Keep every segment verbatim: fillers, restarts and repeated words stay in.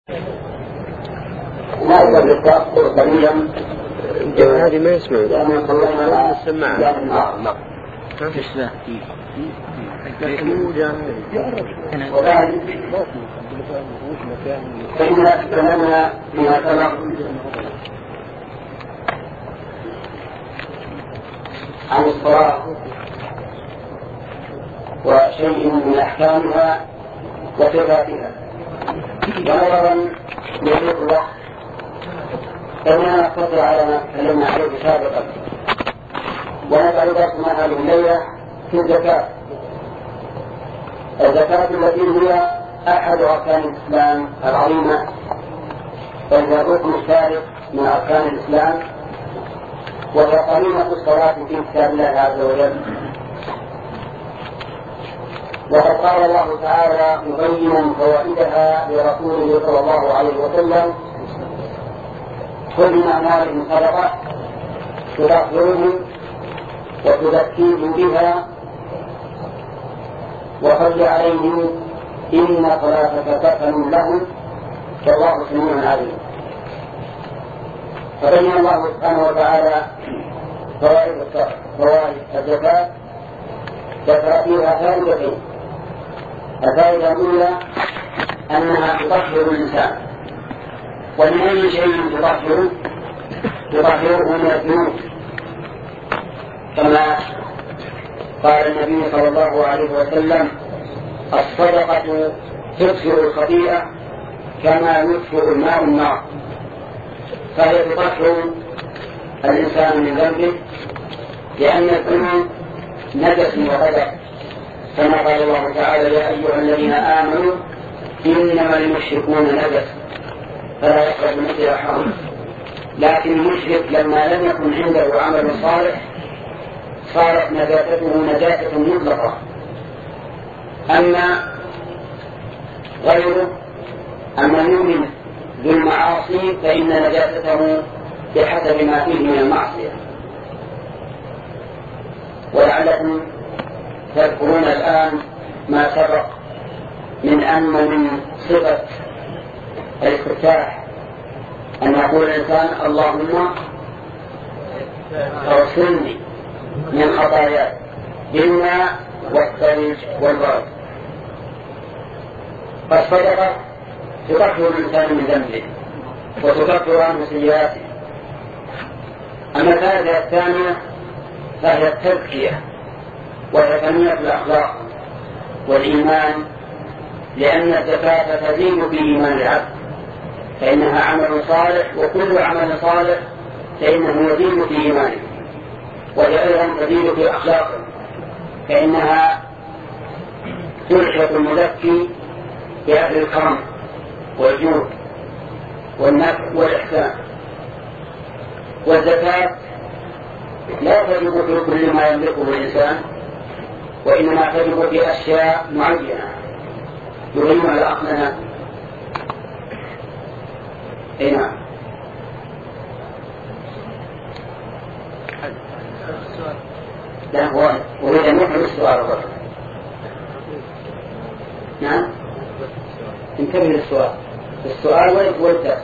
هذا بالتأخر قليلا هذه ما يسمع لأن صلينا السماعة نعم ما فيش له فإن أكثرنا فيما سبق عن الصلاة وشيء من أحكامها وصفاتها ونظرا لضيق الوقت فإننا نقتصر على ما تكلمنا عليه سابقا ونجعل درسنا هذه الليلة في الزكاة. الزكاة التي هي أحد أركان الإسلام العظيمة وهي الركن الثالث من أركان الإسلام وهي قرينة الصلاة في كتاب الله عز وجل. وقد قال الله تعالى مبينا فوائدها لرسوله صلى الله عليه وسلم: خذ من أموالهم صدقة تطهرهم وتزكيهم بها وصل عليهم إن صلاتك سكن لهم والله سميع عليم. فبين الله سبحانه وتعالى فوائد فوائد الزكاة ذكر فيها فائدتين. الفائدة الأولى أنها تطهر الإنسان، ومن أي شيء تطهره تطهره من الذنوب، كما قال النبي صلى الله عليه وسلم: الصدقة تطفئ الخطيئة كما يطفئ الماء النار. فهي تطهر الإنسان من ذنبه لأن الذنوب نجس وغدر، كما قال الله تعالى: يا أيها الذين آمنوا إنما المشركون نجس فلا يقربوا المسجد الحرام. لكن المشرك لما لم يكن عنده عمل صالح صارت نجاسته نجاسة مطلقة. أما غيره أما المؤمن بالمعاصي فإن نجاسته بحسب ما فيه من المعصية. ولعلكم تذكرون الآن ما سبق من أن من صفة الاستفتاح أن يقول الإنسان: اللهم اغسلني من خطاياي بالماء والثلج والبرد. فالصدقة تطهر الإنسان من ذنبه وتكفر عنه سيئاته. أما الفائدة الثانية فهي التزكية وهي تنمية الأخلاق والإيمان، لأن الزكاة تزيد في إيمان العبد، فإنها عمل صالح وكل عمل صالح فإنه يزيد في إيمانه، وهي أيضا تزيد في أخلاقه، فإنها تلحق المزكي بأهل الكرم والجود والنفع والإحسان. والزكاة لا تجب في كل ما يملكه الإنسان، وإنما تجب في أشياء معينة يبين لأخنا. إيه نعم. لا هو أريد أن يفهم السؤال الرجل. نعم انتبه للسؤال. السؤال والتأس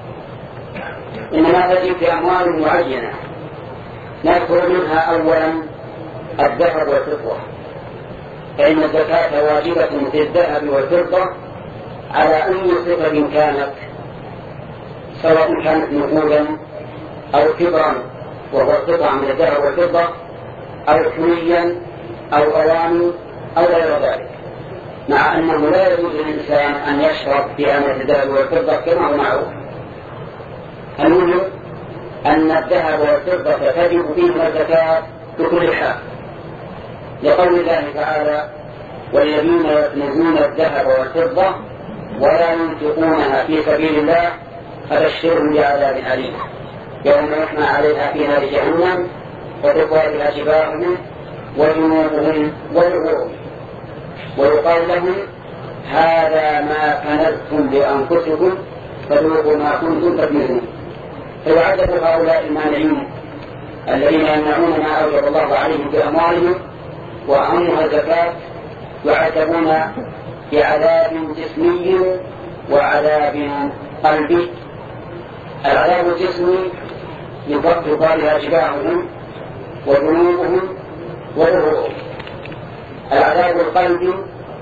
إنما تجب في أموال معينة نذكر منها أولا الذهب والفضة، فإن الزكاة واجبة في الذهب والفضة على أي صفة كانت، سواء كانت نقودا أو كبرا وهو قطع من الذهب والفضة أو حليا أو أواني أو غير ذلك، مع أنه لا يجوز للإنسان أن يشرب بآنة الذهب والفضة كما هو معروف. المهم أن الذهب والفضة تجب فيهم الزكاة بكل حال، لقول الله تعالى: والذين يكنزون الذهب والفضة ولا ينفقونها في سبيل الله فبشرهم بعذاب أليم يوم يحمى عليها في نار جهنم وتقوى بها جباههم وجنوبهم وظهورهم ويقال لهم: هذا ما كنزتم لأنفسكم فذوقوا ما كنتم تكنزون. فيعذب هؤلاء المانعين الذين يمنعون ما أوجب الله عليهم في أموالهم وأهمها الزكاة، يعذبون بعذاب جسمي وعذاب قلبي. العذاب الجسمي يقال لها جباههم وذنوبهم وظهورهم. العذاب القلبي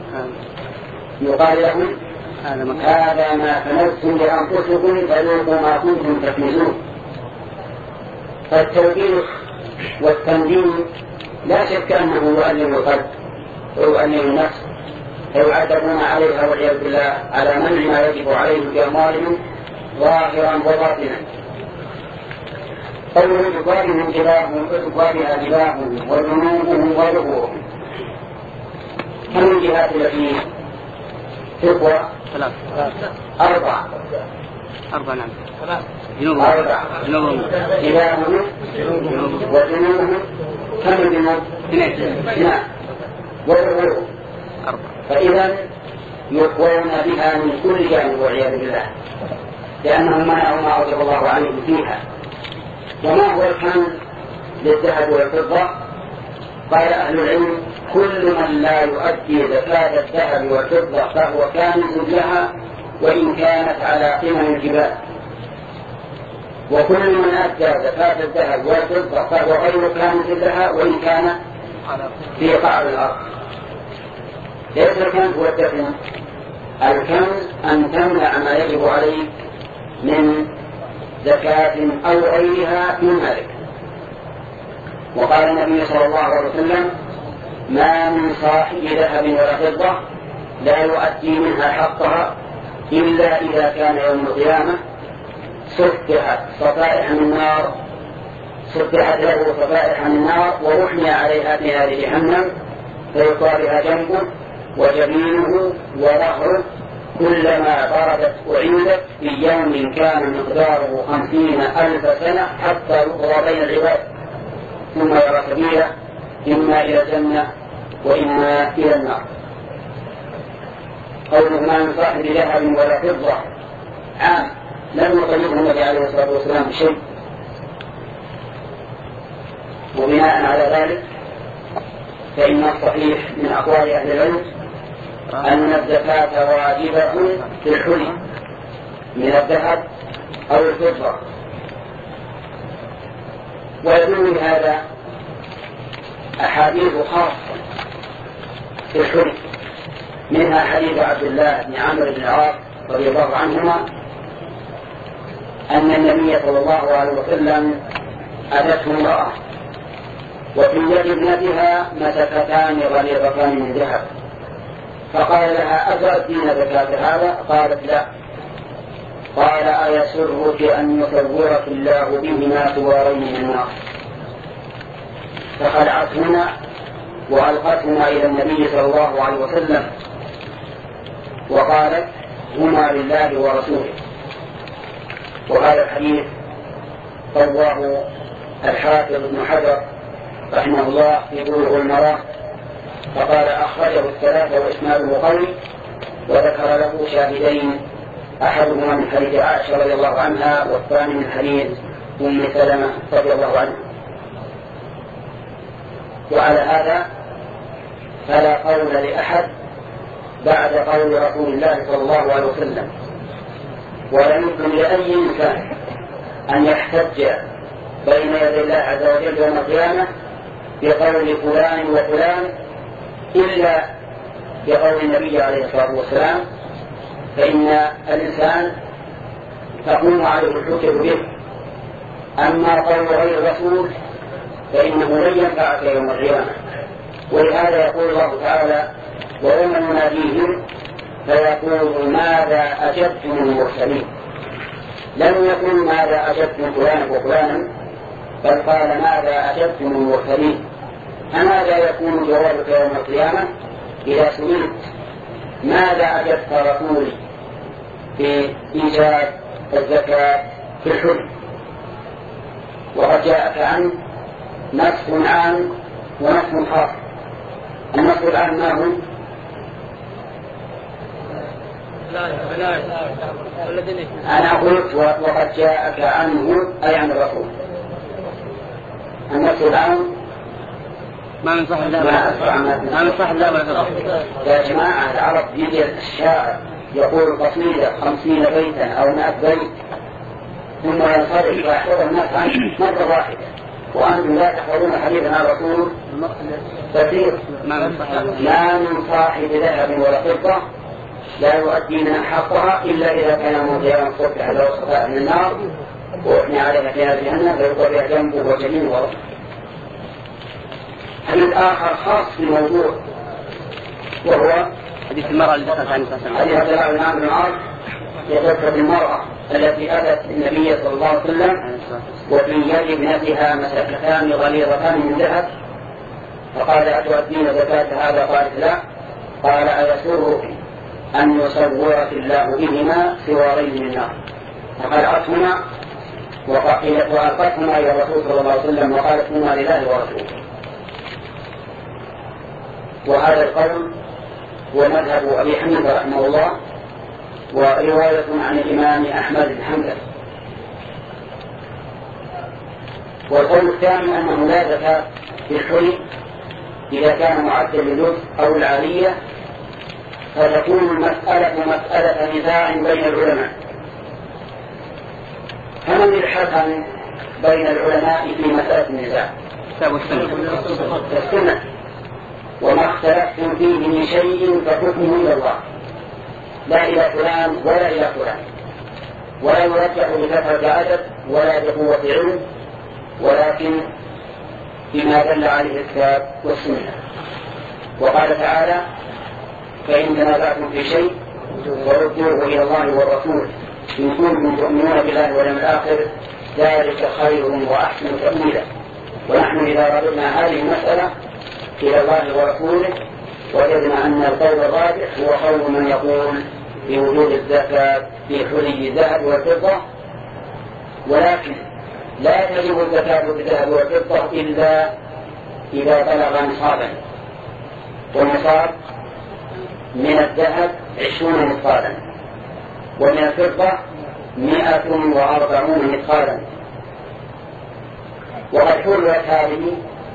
يقال لهم هذا ما كنزتم لأنفسكم فذوقوا ما كنتم تكنزون. فالتوبيخ والتنديم لا شك أنه يؤلم القلب ويؤلم النفس، فيعذبون عليها والعياذ بالله على منع ما يجب عليهم في أموالهم ظاهرا وباطنا. قوله يقابلهم جباههم يقابلها جباههم وذنوبهم وظهورهم. كم الجهات التي تقوى؟ ثلاث أربع أربع نعم أربع جباههم وذنوبهم. كم الذنوب؟ اثنان وظهورهم أربع. فإذا يقوون بها من كل جانب والعياذ بالله، لأنهم منعوا ما أوجب الله عليهم فيها. وما هو الكنز للذهب والفضة؟ قال أهل العلم كل من لا يؤدي زكاة الذهب والفضة فهو كنز لها وإن كانت على قمم الجبال، وكل من أدى زكاة الذهب والفضة فهو غير كنز لها وإن كان في قعر الأرض. ليس الكنز هو الدفن، الكنز أن تمنع ما يجب عليك من زكاة أو غيرها من مالك. وقال النبي صلى الله عليه وسلم ما من صاحب ذهب ولا فضة لا يؤدي منها حقها إلا إذا كان يوم القيامة سفحت صفائح من النار سفحت له صفائح من النار ورحمي عليها في نار جهنم فيطال بها جنبه وجبينه وظهره كلما بردت أعيدت في يوم كان مقداره خمسين ألف سنة حتى يقضى بين العباد ثم يرى سبيله إما إلى الجنة وإما إلى النار. قوله ما من صاحب ذهب ولا فضة عام لم يقيده النبي عليه الصلاة والسلام بشيء. وبناء على ذلك فإن الصحيح من أقوال أهل العلم أن الزكاة واجبة في الحلي من الذهب أو الفضة. ويدل بهذا أحاديث خاصة في الحلي، منها حديث عبد الله بن عمرو بن العاص رضي الله عنهما أن النبي صلى الله عليه وسلم أتته امرأة وفي يد ابنتها مسكتان غليظتان من ذهب، فقال لها أتؤدين زكاة هذا؟ قالت لا. قال أيسرك أن يصورك الله بهما سوارين من النار؟ فخلعتهما وألقتهما إلى النبي صلى الله عليه وسلم وقالت هما لله ورسوله. وهذا الحديث رواه الحافظ ابن حجر رحمه الله في بلوغ المرام فقال أخرجه الثلاثة وإسناده قوي، وذكر له شاهدين أحدهما من حديث عائشة رضي الله عنها والثاني من حديث أم سلمة رضي الله عنها. وعلى هذا فلا قول لأحد بعد قول رسول الله صلى الله عليه وسلم، ولا يمكن لأي إنسان أن يحتج بين يدي الله عز وجل يوم القيامة بقول فلان وفلان إلا بقول النبي عليه الصلاة والسلام، فإن الإنسان تقوم عليه الحجة به. أما قول غير الرسول فإنه لن ينفعك يوم القيامة. ولهذا يقول الله تعالى ويوم نناديهم فيقول ماذا أجبتم المرسلين. لم يقل ماذا أجبتم فلانا وفلانا بل قال ماذا أجبتم المرسلين. فماذا يكون جوابك يوم القيامة إذا سئلت ماذا أجبت رسولي في إيجاد الزكاة في الحلم؟ وقد جاءك عنه نص عام ونص خاص. النص العام ما هو؟ أنا قلت وقد جاءك عنه أي عن الرسول. النص العام ما من صاحب لا ما من صاحب لا ولا فضة. يا جماعة العرب يجي الشاعر يقول قصيدة خمسين بيتا أو مائة بيت ثم ينصرف ويحفظ الناس عنه مرة واحدة وأنتم لا تحفظون حديثا عن الرسول كثير ما من صاحب ذهب ولا فضة لا يؤدينا حقها إلا إذا كان مضيعا صبح على وسطاء من النار وإحنا عليها في هذه جهنم فيطبع جنبه وجميل ورحمه. حديث آخر خاص في الموضوع وهو حديث المرأة اللي دخلت عن الإسلام. حديث عبد الله بن عمرو بن العاص يذكر بالمرأة التي أتت النبي صلى الله عليه وسلم وفي يد ابنتها مسكتان غليظتان من ذهب فقال أتؤدين زكاة هذا؟ قالت لا. قال أيسرك أن يصورك الله بهما سوارين من نار؟ فقلعتهما وألقتهما إلى الرسول صلى الله عليه وسلم وقالت هما لله ورسوله. وهذا القول هو مذهب أبي حنيفة رحمه الله ورواية عن الإمام أحمد بن حنبل. والقول الثاني أنه لا زكاة في الحلي إذا كان معدا للجزء أو العالية فتكون المسألة مسألة نزاع بين العلماء. فمن الحكم بين العلماء في مسألة النزاع؟ السنة. وما اختلفتم فيه من شيء فحكمه إلى الله لا إلى فلان ولا إلى فلان ولا يرجح بكثرة عدد ولا بقوة علم ولكن بما دل عليه الكتاب والسنة. وقال تعالى فإن تنازعتم في شيء فردوه إلى الله والرسول إن كنتم تؤمنون بالله واليوم الآخر ذلك خير وأحسن تأويلا. ونحن إذا رددنا هذه المسألة إلى الله ورسوله وجدنا أن القول الراجح هو قول من يقول بوجود الزكاة في حلي الذهب والفضة ولكن لا تجب الزكاة في الذهب والفضة إلا إذا بلغ نصابا والنصاب من الذهب عشرون مثقالا ومن الفضة مئة وأربعون مثقالا. وقد حلت هذه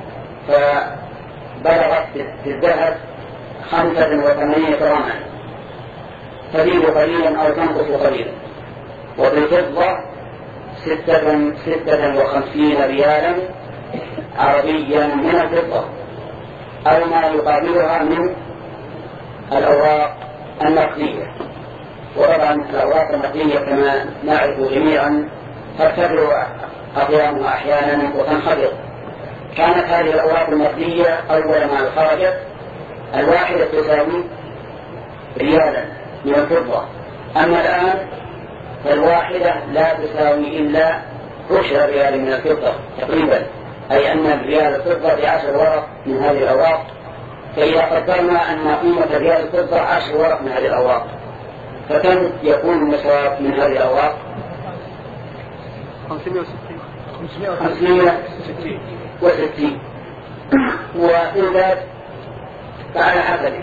فبلغت في الذهب خمسة وثمانين جراما تزيد قليلا أو تنقص قليلا وفي الفضة ستة, ستة وخمسين ريالا عربيا من الفضة أو ما يقابلها من الأوراق النقدية. وطبعا الأوراق النقدية كما نعرف جميعا ترتفع أقيامها أحيانا وتنخفض. كانت هذه الأوراق النقدية أول ما خرجت الواحدة تساوي ريالا من الفضة أما الآن فالواحدة لا تساوي إلا عشر ريال من الفضة تقريبا أي أن الريال الفضة بعشر ورق من هذه الأوراق. فإذا قدرنا أن قيمة ريال الفضة عشر ورق من هذه الأوراق فكم يكون النصاب من هذه الأوراق؟ خمسمائة وستين. وإن ذات فعلى حسبه.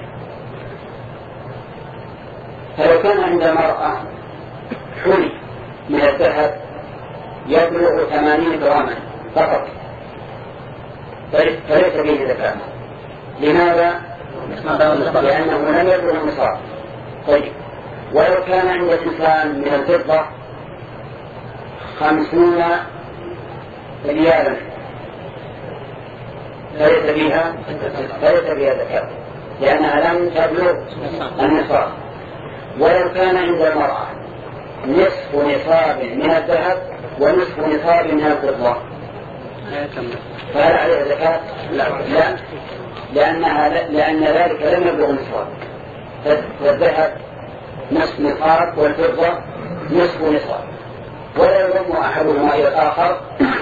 فلو كان عند المرأة حلي من الذهب يبلغ ثمانين جراما فقط فليس فيه زكاة. لماذا؟ لأنه لم يبلغ النصاب. طيب ولو كان عند الإنسان من الفضة خمسون ريالا فليس فيها فليس فيها زكاة لأنها لم تبلغ النصاب. ولو كان عند المرأة نصف نصاب من الذهب ونصف نصاب من الفضة فهل عليها زكاة؟ لا, لا. لأنها لأن ذلك لم يبلغ النصاب. فالذهب نصف نصاب والفضة نصف نصاب ولا يضم أحدهما إلى الآخر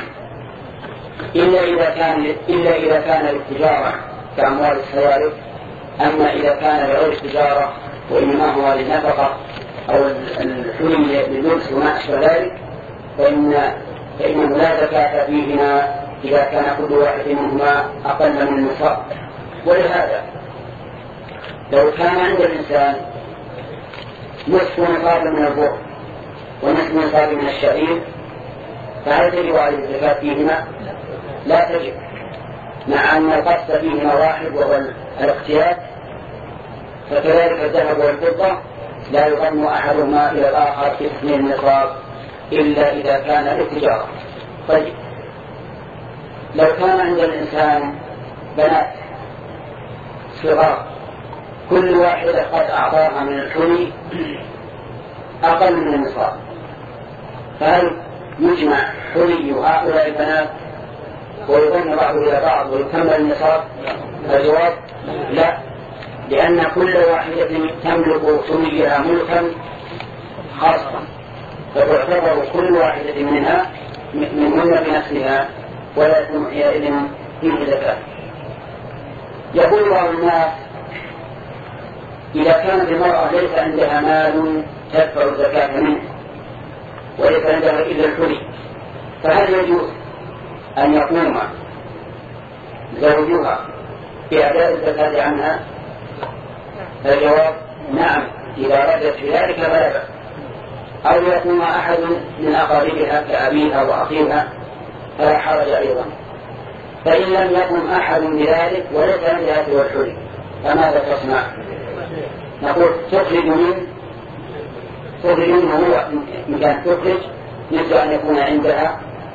إلا إذا كان إلا إذا كان للتجارة كأموال السيارة. أما إذا كان لغير التجارة وإنما هو للنفقة أو الحلي لللبس وما أشبه ذلك فإن فإنه لا زكاة فيهما إذا كان كل واحد منهما أقل من النصاب. ولهذا لو كان عند الإنسان نصف نصاب من البر ونصف نصاب من الشعير فهل تجب عليه الزكاة فيهما؟ لا تجب مع أن القصد فيهما واحد وهو الاقتياد. فكذلك الذهب والفضة لا يضم أحدهما إلى الآخر في تحميل النصاب إلا إذا كان للتجارة. طيب لو كان عند الإنسان بنات صغار كل واحدة قد أعطاها من الحلي أقل من النصاب، فهل يجمع حلي هؤلاء البنات ويضم بعض إلى بعض ويكمل النصاب؟ الجواب لا، لأن كل واحدة تملك حليها ملكا خاصا، فتعتبر كل واحدة منها منهن بنفسها ولا يكون حينئذ فيه زكاة. يقول بعض الناس إذا كانت المرأة ليس عندها مال تدفع الزكاة منه وليس عندها إلا الحلي، فهل يجوز أن يقوم زوجها بأداء الزكاة عنها؟ الجواب نعم، إذا ردت في ذلك فلا بأس، أو يقوم أحد من أقاربها كأبيها وأخيها فلا حرج أيضا. فإن لم يقم أحد بذلك وليس عندها سوى الحلي فماذا تصنع؟ نقول تخرج منه تخرج منه هو مكان تخرج، مثل أن يكون عندها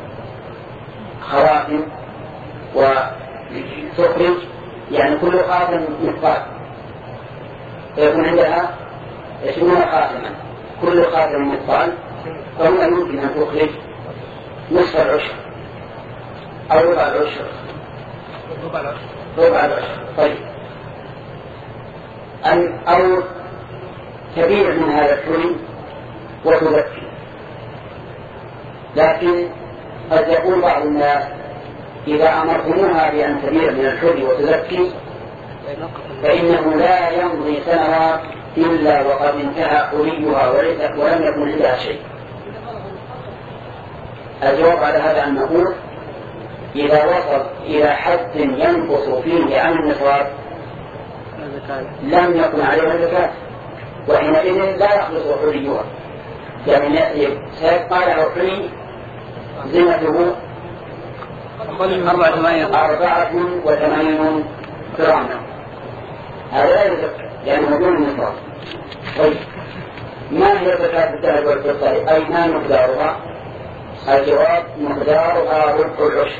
خواتم وتخرج يعني كل خاتم مثقال، فيكون عندها عشرون خاتما كل خاتم مثقال، فهنا يمكن أن تخرج نصف العشر أو ربع العشر ربع العشر طيب أن أو كبير من هذا الحلي وتزكي. لكن قد يقول بعض الناس إذا أمرتموها بأن تبيع من الحلي وتزكي فإنه لا يمضي سنوات إلا وقد انتهى حليها ولم يكن عندها شيء. الجواب على هذا أن نقول إذا وصل إلى حد ينقص فيه عن النصاب لم يكن عليها زكاة، وحينئذ لا يخلص حليها، يعني سيبقى له حلي زينته أربعة وثمانين جراما، هذا لا يزكى لأنه دون النصاب. طيب ما هي زكاة الذهب والفضة أي ما مقدارها؟ الجواب مقدارها ربع العشر،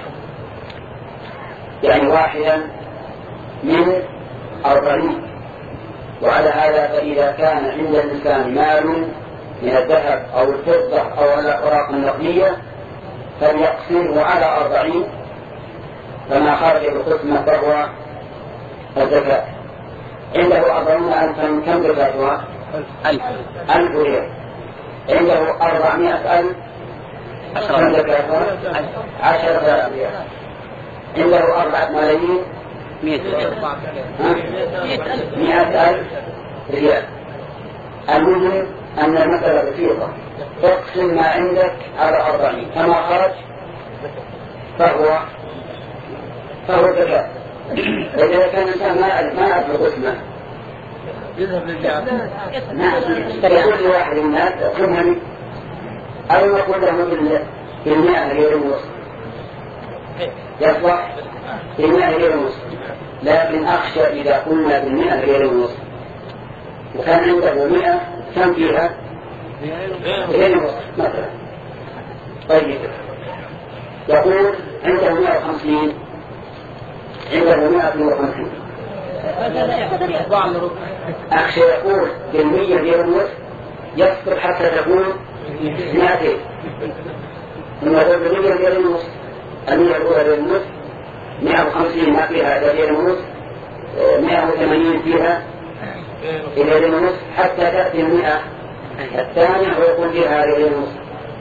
يعني واحدا من أربعين. وعلى هذا فإذا كان عند الإنسان مال من الذهب أو الفضة أو الأوراق النقدية فليقسمه على أربعين، فما خرج بقسمة فهو الزكاة. عنده أربعون ألفا كم زكاتها؟ ألف ألف ريال. عنده أربعمائة ألف كم زكاتها؟ عشرة ريال. عنده أربعة ملايين مئة ألف ريال. المهم أن المسألة بسيطة، تقسم ما عندك على أربعين، فما خرج فهو فهو زكاة. إذا كان الإنسان ما ما أدرك قسمه يذهب للجامع نعم يقول لواحد من الناس قسمها أو يقول له بالمئة ريال ونصف يصلح بالمئة ريال ونصف، لكن أخشى إذا قلنا بالمئة ريال ونصف وكان عنده مئة كم فيها؟ ريال ونصف مثلا. طيب يقول عنده مئة وخمسين عنده مئة وخمسين أخشى يقول بالمية ريال ونصف يصبر حتى تكون مئتين، ثم يقول بالمية ريال ونصف المئة الأولى ريال ونصف، مئة وخمسين ما فيها ريال ونصف، مئة وثمانين فيها ريال ونصف، حتى تأتي المئة الثانية ويكون فيها ريال ونصف.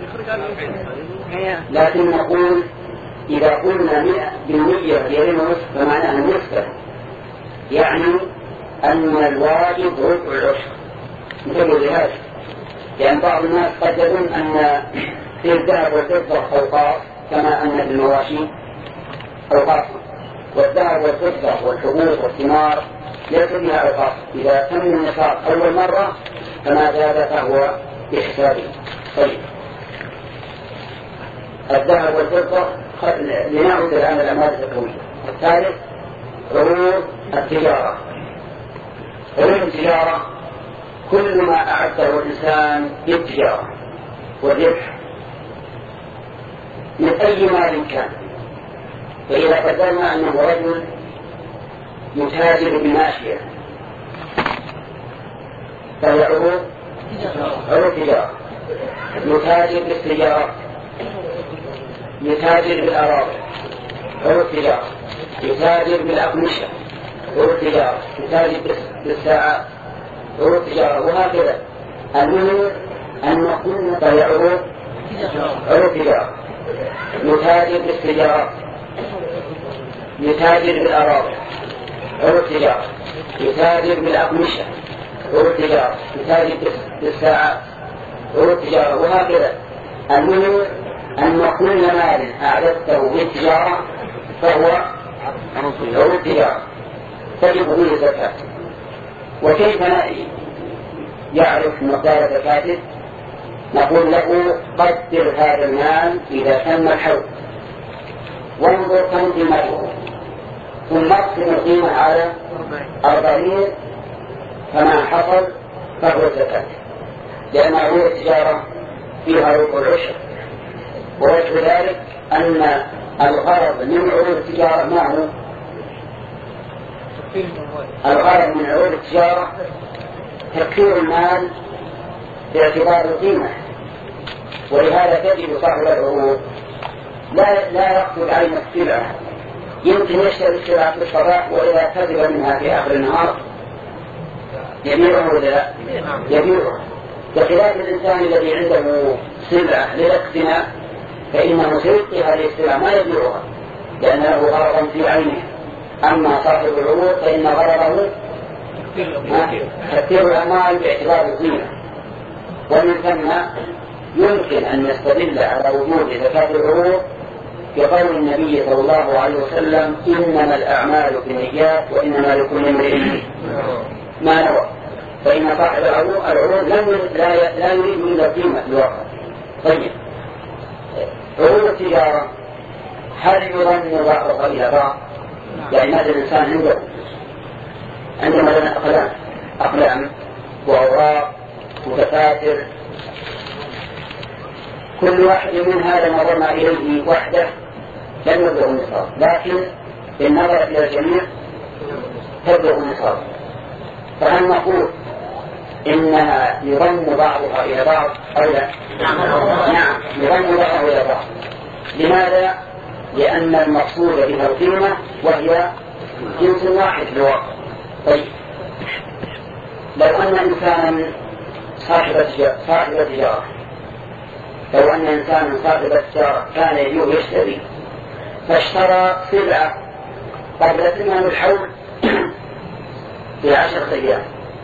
لكن نقول إذا قلنا مئة بالمية ريال ونصف فمعناها النصف، يعني أن الواجب ربع العشر. نقول لهذا لأن بعض الناس قد يظن أن في الذهب والفضة أوقاف كما أن في المواشي أوقاف، والذهب والفضة والحبوب والثمار ليس فيها أوقاف، إذا تم النصاب أول مرة فما زاد فهو بحسابه. طيب الذهب والفضة لنعود الآن الأعمال الزكوية. الثالث عروض التجارة. عروض التجارة كل ما أعده الإنسان للتجارة والربح من أي مال كان. فإذا قدرنا أنه رجل يتاجر بماشية فهي عروض عروض تجارة، يتاجر بالسيارات، يتاجر بالأراضي عروض تجارة، يتاجر بالأقمشة عروض تجارة، يتاجر بالساعات عروض تجارة، وهكذا. المهم أن نقول فهي عروض عروض تجارة، يتاجر بالسيارات، يتاجر بالأراضي عروض تجارة، يتاجر بالأقمشة عروض تجارة، يتاجر بالساعات عروض تجارة، وهكذا. المهم أن كل مال أعددته للتجارة فهو عروض تجارة تجب فيه الزكاة. وكيف يعرف مقدار زكاته؟ نقول له قدر هذا المال إذا تم الحول، وانظر كم قيمته، ثم اقسم القيمة على أربعين، فما حصل فهو الزكاة، لأن عروض التجارة فيها ربع العشر. ووجه ذلك أن الغرض من عروض التجارة ما هو؟ الغرض من عروض التجارة تكثير المال باعتبار القيمة، ولهذا تجد صاحب العروض لا لا يقصد عين السلعة، يمكن يشتري السلعة في الصباح وإذا كذب منها في آخر النهار يبيعه ولا لا؟ يبيعه. بخلاف الإنسان الذي عنده سلعة للاقتناء فإنه سيبقي هذه السلعة ما يبيعها لأن له غرضا في عينه. أما صاحب العروض فإن غرضه تكثير الأموال باعتبار القيمة. ومن ثم يمكن أن نستدل على وجود زكاة العروض بقول النبي صلى الله عليه وسلم: إنما الأعمال بالنيات وإنما لكل امرئ ما نوى. فإن صاحب العروض لا يريد إلا القيمة في الواقع. طيب، عروض التجارة هل يظن بعضها إلى بعض؟ يعني هذا الإنسان عنده عنده مثلا أقلام أقلام وأوراق ودفاتر، كل واحد من هذا نظرنا إليه وحده لم يبلغ النصاب، لكن بالنظر إلى الجميع تبلغ النصاب. فهل نقول إنها يضم بعضها إلى بعض أو لا؟ نعم، يضم بعضها إلى بعض. لماذا؟ لأن المقصود بها القيمة وهي جنس واحد في الواقع. طيب، لو أن إنسانا صاحب تجارة لو أن إنسانا صاحب تجارة كان يبيع ويشتري فاشترى سلعة قبل تمام الحول بعشرة أيام،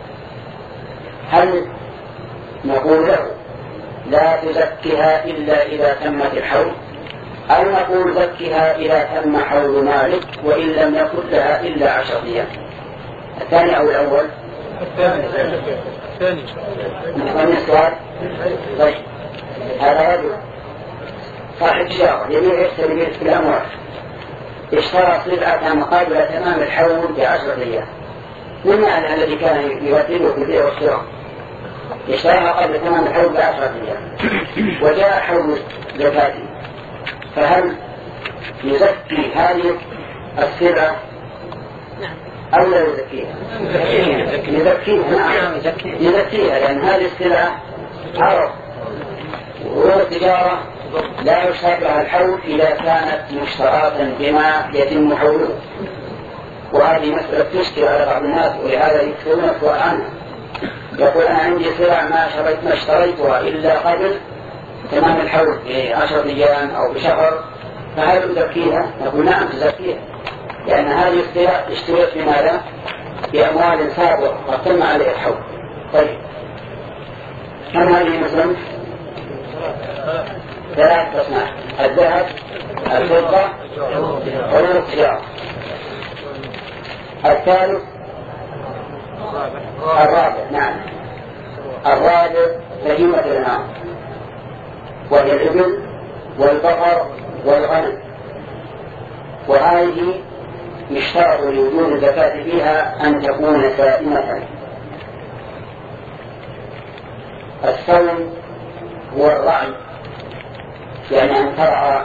هل نقول له لا تزكها إلا إذا تمت الحول، أو نقول زكها إذا تم حول مالك وإن لم يكن لها إلا عشرة أيام؟ الثاني أو الأول؟ الثاني. الثاني. نحن السؤال. طيب، هذا رجل صاحب تجارة يبيع ويشتري بالأموال، اشترى سلعة مقابل تمام الحول بعشرة أيام، من معنى الذي كان يبدله في البيع والشراء اشتراها قبل تمام الحول بعشرة أيام وجاء حول زكاته، فهل يزكي هذه السلعة أو لا يزكيها؟ يزكيها. نعم، يزكيها، لأن هذه السلعة عرض وعروض التجارة لا يشترط لها الحول إذا كانت مشتراة بما يتم حوله. وهذه مسألة تشكل على بعض الناس، ولهذا يكثرون السؤال عنها. يقول: أنا عندي سلع ما شريت ما اشتريتها إلا قبل تمام الحول بعشرة أيام أو بشهر، فهل تزكيها؟ نقول: نعم تزكيها، لأن هذه السلع اشتريت بماذا؟ بأموال سابقة قد تم عليها الحول. طيب، كم هذه مثلا؟ ثلاث أصناف: الذهب، الفضة، عروض التجارة. الثالث الرابع. نعم، الرابع بهيمة الأنعام، وهي الإبل والبقر والغنم، وهذه يشترط لوجود الزكاة فيها أن تكون سائمة، هو الرعي، يعني أن ترعى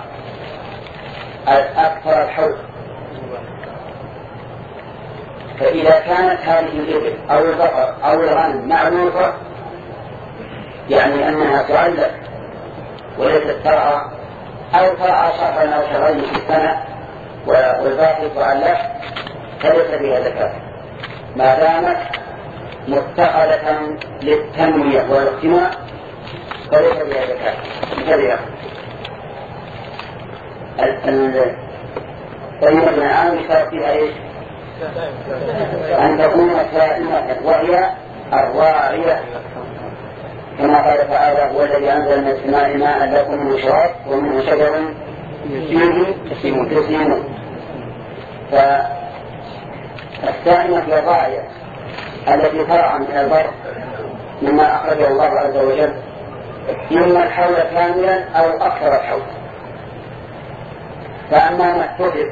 أكثر الحول. فإذا كانت هذه الإبل أو البقر أو الغنم معروفة يعني أنها تعلق وليست ترعى، أو ترعى شهرا أو شهرين في السنة والباقي تعلق، فليس بها زكاة ما دامت متخذة للتنمية والاقتناء، فليس بها زكاة. مثل طيب ابن عام يشترط فيها ايش؟ أن تكون سائمة وهي الراعية، كما قال تعالى: هو الذي أنزل من السماء ماء لكم من شراب ومنه شجر فيه تسيمون. فالسائمة هي الراعية التي ترعى من البر مما أخرجه الله عز وجل، إما الحول كاملا أو أكثر الحول. فأما ما اتخذ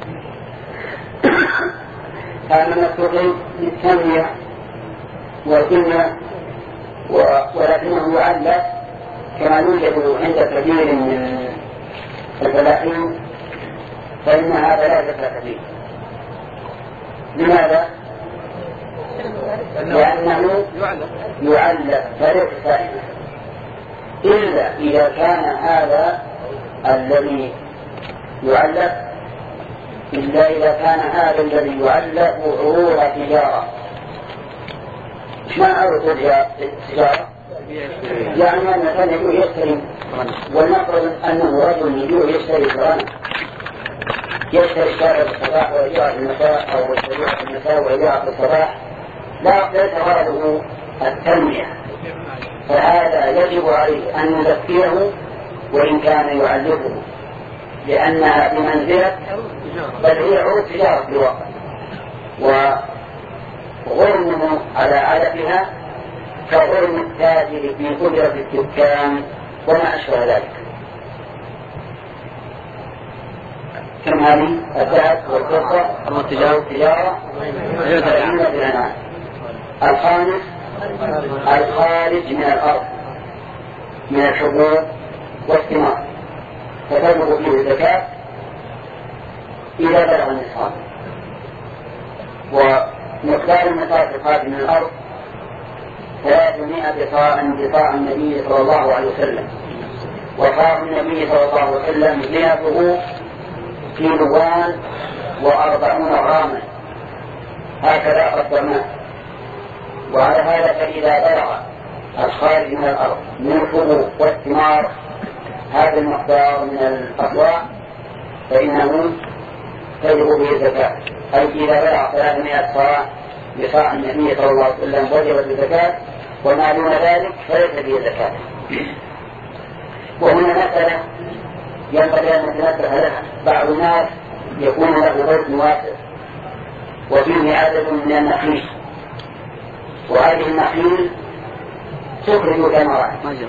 فأما ما اتخذ للتنمية والقمة ولكنه يعلق كما يوجد عند كثير من الفلاحين، فإن هذا لا زكاة فيه. لماذا؟ لأنه يعلق فليس سائما، إلا إذا كان هذا الذي يعلق إلا إذا كان هذا الذي يعلق عروض تجارة. ما عروض تجارة؟ يعني أن كان يجوع يشتري، ولنفرض أنه رجل يجوع يشتري غنم، يشتري شارع في الصباح ويبيع في المساء، أو يشتريها في المساء ويبيع في الصباح، لا ليس غرضه التنمية، فهذا يجب عليه أن يزكيه وإن كان يعلقه، لأنها بمنزلة بل هي عروض تجارة في الواقع، وغرمه على علفها كغرم التاجر في قدرة الدكان وما أشبه ذلك. كم هذه؟ الذهب والفضة والتجارة والعنان. الخامس الخارج من الأرض من الحبوب والثمار، فتبلغ فيه الزكاة إذا بلغ النصاب. ومقدار النصاب الخارج من الأرض ثلاثمائة صاع بصاع النبي صلى الله عليه وسلم، وصاع النبي صلى الله عليه وسلم مئته كيلوان وأربعون غراما، هكذا قدرناه. وعلى هذا فإذا بلغ الخارج من الأرض من الحبوب والثمار هذا المقدار من الأصواع فإنه تجب به الزكاة، أي إذا بلغ ثلاثمائة صاع بصاع النبي صلى الله عليه وسلم وجبت الزكاة، وما دون ذلك فليس به زكاة. وهنا مسألة ينبغي أن نتنبه لها. بعض الناس يكون له بيت واسع وفيه عدد من النخيل، وهذه النخيل تخرج ثمرا،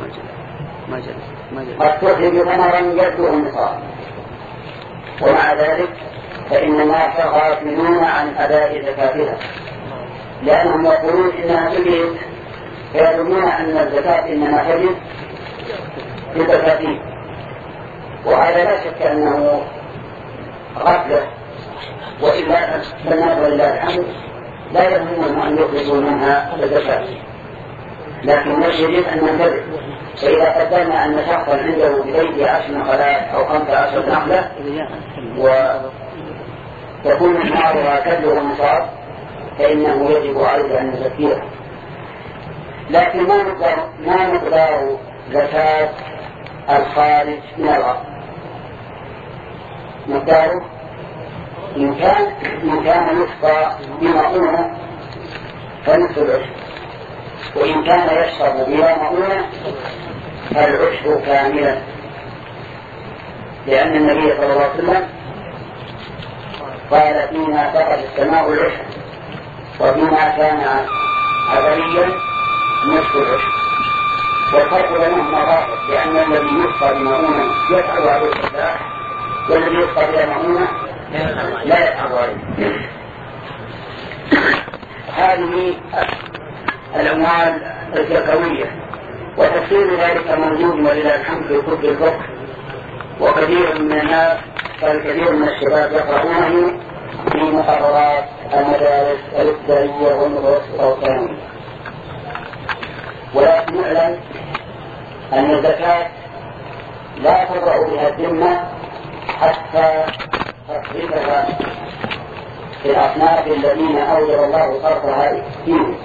قد تخرج ثمرا يبلغ النصاب، ومع ذلك فإن الناس غافلون عن أداء زكاتها، لأنهم يقولون إنها تجد، فيظنون أن الزكاة إنما تجد في الزكاة، وهذا لا شك أنه غفلة. وإلا فالناس ولله الحمد لا يهمهم أن يخرجوا منها الزكاة، لكن يجب أن ننتبه. فإذا قدرنا أن شخصا عنده ببيته عشر نخلات أو خمس عشر نخلة وتكون ثمارها تبلغ النصاب فإنه يجب عليه أن يزكيها. لكن ما مقدار ما مقدار زكاة الخارج من الأرض؟ مقداره إن كان إن كان يسقى بمؤونة فنصف العشر، وإن كان يشرب بلا مؤونة فالعشر كاملا، لأن النبي صلى الله عليه وسلم قال: فيما فقد السماء العشر، وفيما كان عبريا نصف العشر. والفرق بينهما ظاهر، لأن الذي يسقى بمؤونة يتعب عليه الفلاح، والذي يسقى بلا مؤونة لا يتعب عليه. هذه الأموال الزكوية وتفسير ذلك موجود ولله الحمد في كتب الفقه، وكثير من الناس بل كثير من الشباب يقرؤونه في مقررات المدارس الابتدائية والمتوسطة والثانوية. ولكن نعلم أن الزكاة لا تبرأ بها الذمة حتى تصرفها في الأصناف الذين أوجب الله صرفها فيهم،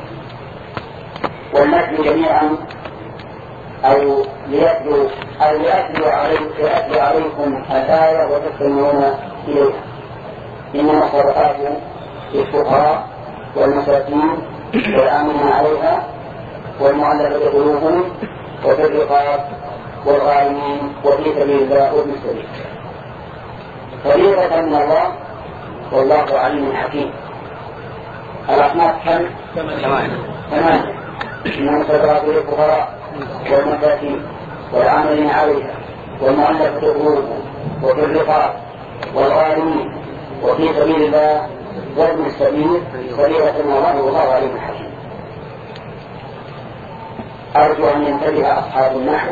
والنتل جميعا أو ليتلو أو يأتلو عليكم, عليكم الآية وتستمعون إليها. إنما الصدقات للفقراء والمساكين والآمنين عليها والمعلقة قلوبهم وفي الرقاب والغارمين وفي سبيل الله وابن السبيل، فريضة من الله والله عليم حكيم. الأصناف كم؟ ثمانية. إنما الصدقات للفقراء والمساكين والعاملين عليها والمعلقة قلوبهم وفي الرقاب والغارمين وفي سبيل الله وابن السبيل، فريضة من الله والله عليم حكيم. أرجو أن ينتبه أصحاب النحو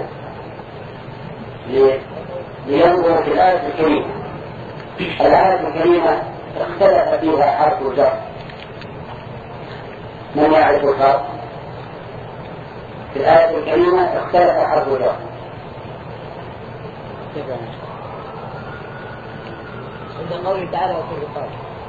لينظروا في الآية الكريمة. الآية الكريمة اختلف فيها حرف الجر. من يعرف الفرق؟ في الآية الكريمة اختلف حرف الجر. عند قوله تعالى وفي الرقاب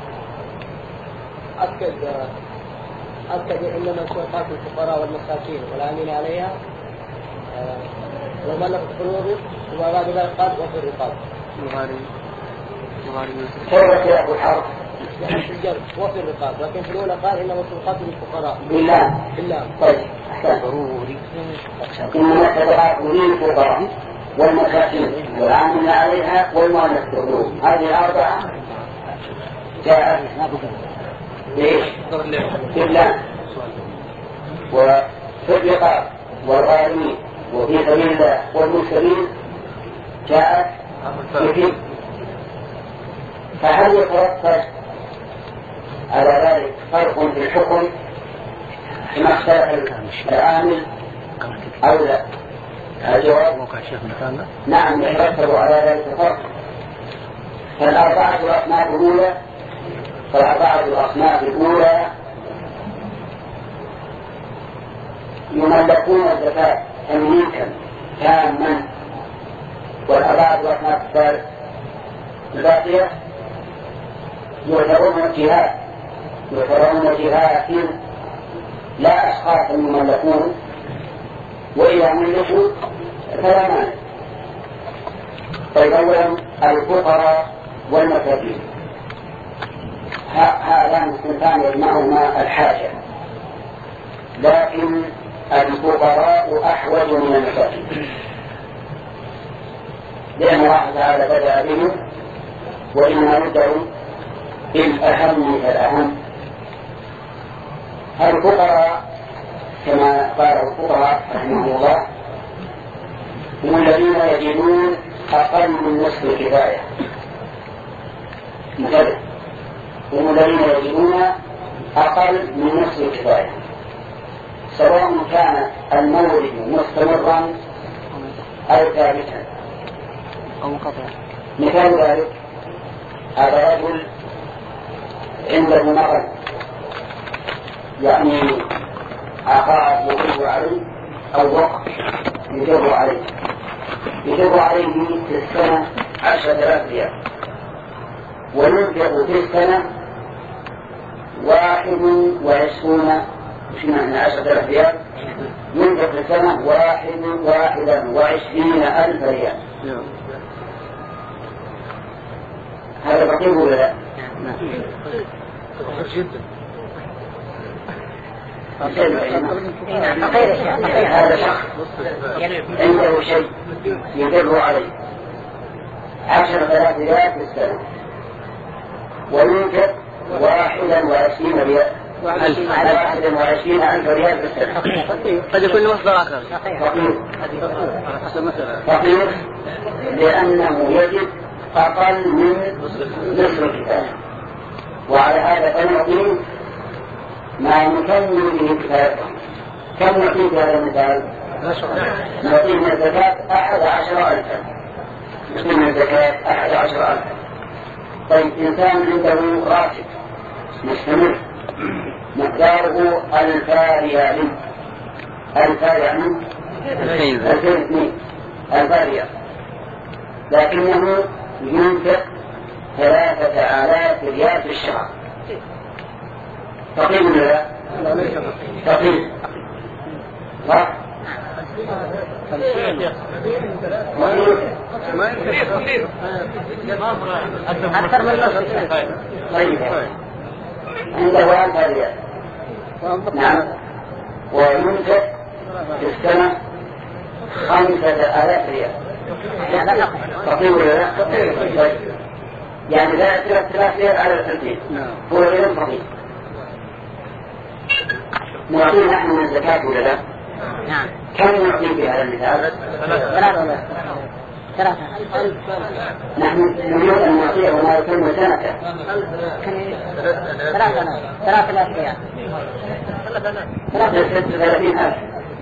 أكد أكد إنما الصدقات للفقراء والمساكين والعاملين عليها والمؤلفة قلوبهم، وبعد ذلك قال وفي الرقاب. كيف يأخذ الحرف؟ بحرف الجر وفي الرقاب، لكن في الأولى قال إنما الصدقات للفقراء. بالله. بالله. طيب أحسن. ضروري. إنما الصدقات للفقراء والمساكين والعاملين عليها والمؤلفة قلوبهم، هذه الأربعة جاءت ليش؟ بالله وفي الرقاب والغارمين وفي سبيل الله والمسلمين جاءت في. فهل يترتب على ذلك فرق في الحكم كما اختلف العامل أو لا؟ الجواب نعم يترتب على ذلك فرق. فالأربعة الأصناف الأولى فالأربعة الأصناف الأولى يملكون الزكاة تمليكا تاما، والأربعة الأصناف الثالث الباقية يعتبرون جهات يعتبرون جهات لا أشخاص يملكون، وإذا ملكوا فلا مانع. طيب أولا الفقراء والمساكين هذان الصنفان يجمعهما الحاجة، لكن الفقراء أحوج من المساكين، لأن الله تعالى بدأ بهم وإنما يبدأ بالأهم فالأهم. الفقراء كما قال الفقراء رحمه الله هم الذين يجدون أقل من نصف الكفاية. مثلا هم الذين يجدون أقل من نصف الكفاية، سواء كان المورد مستمرا أو ثابتا أو منقطعا. مثال ذلك هذا رجل عنده مرض، يعني عقار يجب عليه أو وقت يجب عليه يجب عليه في السنة عشرة آلاف ريال، وينفق في السنة واحد وعشرون مش معنى عشرة آلاف ريال، ينفق في السنة واحد واحدا وعشرين ألف ريال. هذا بقيه ولا لا؟ جدا. هذا شخص عنده شيء يدر عليه عشرة آلاف ريال في السنة، وينفق واحدا وعشرين ريال واحدا وعشرين ألف ريال في السنة. قد يكون مصدر آخر. فقير فقير لأنه يجد أقل من نصف الكفاية، وعلى هذا فنقول ما نكمل به كفايته. كم نقول هذا المثال؟ نعطيه من الزكاة أحد عشر ألفا، نعطيه من الزكاة أحد عشر ألفا. طيب إنسان عنده راتب مستمر مقداره ألفا ريال، ألفا يعني ألفين اثنين ألفا ريال، لكنه ينفق ثلاثة آلاف ريال في الشهر، تقيم ولا لا؟ تقيم صح؟ أكثر من نصف. طيب عنده ألف ريال، نعم، وينفق في السنة خمسة آلاف ريال، تقيم ولا لا؟ طيب يعني لا ثلاث آلاف ريال على الألفين، هو غير صحيح. نعطيه نحن من الزكاة ولا لا؟ نعم. كم نعطيه في هذا المثال؟ ثلاثة. ثلاثة. نحن نريد أن نعطيه وما يكون سنة. ثلاثة. ثلاثة آلاف ريال. ثلاثة ثلاثين ألف.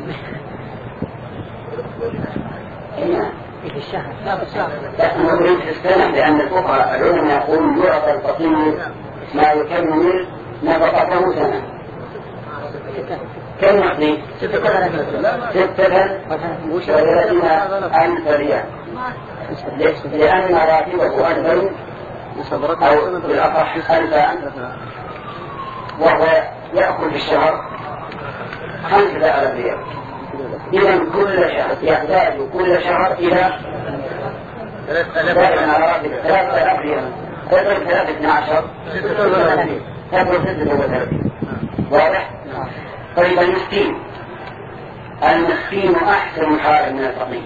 في الشهر. لا في الشهر. لكن نريد في السنة، لأن الفقهاء العلماء يقولون يعطى الفقير ما يكمل نفقته سنة. كم نعطيه؟ ستة وثلاثين ألف ريال، لأن راتبه ألفين أو بالأصح ألفان، وهو يأكل في الشهر خمسة آلاف ريال. إذا كل شهر يحتاج كل شهر إلى ثلاثة آلاف ريال، تضرب ثلاثة اثنى عشر تضرب ستة وثلاثين. واضح؟ طيب المسكين، المسكين أحسن حالا من الفقير،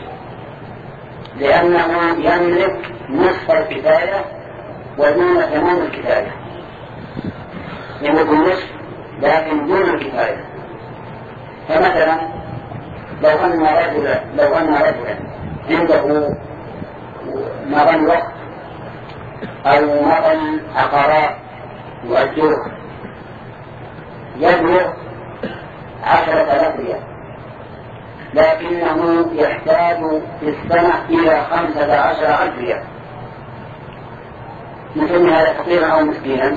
لأنه يملك نصف الكفاية ودون تمام الكفاية، يملك النصف لكن دون الكفاية. فمثلا لو أن رجلا لو أن رجلا عنده مغن وقت أو مغن عقارات يؤجره يبلغ عشرة آلاف ريال، لكنه يحتاج في السنة إلى خمسة عشر ألف ريال، نسمي هذا فقيرا أو مسكينا؟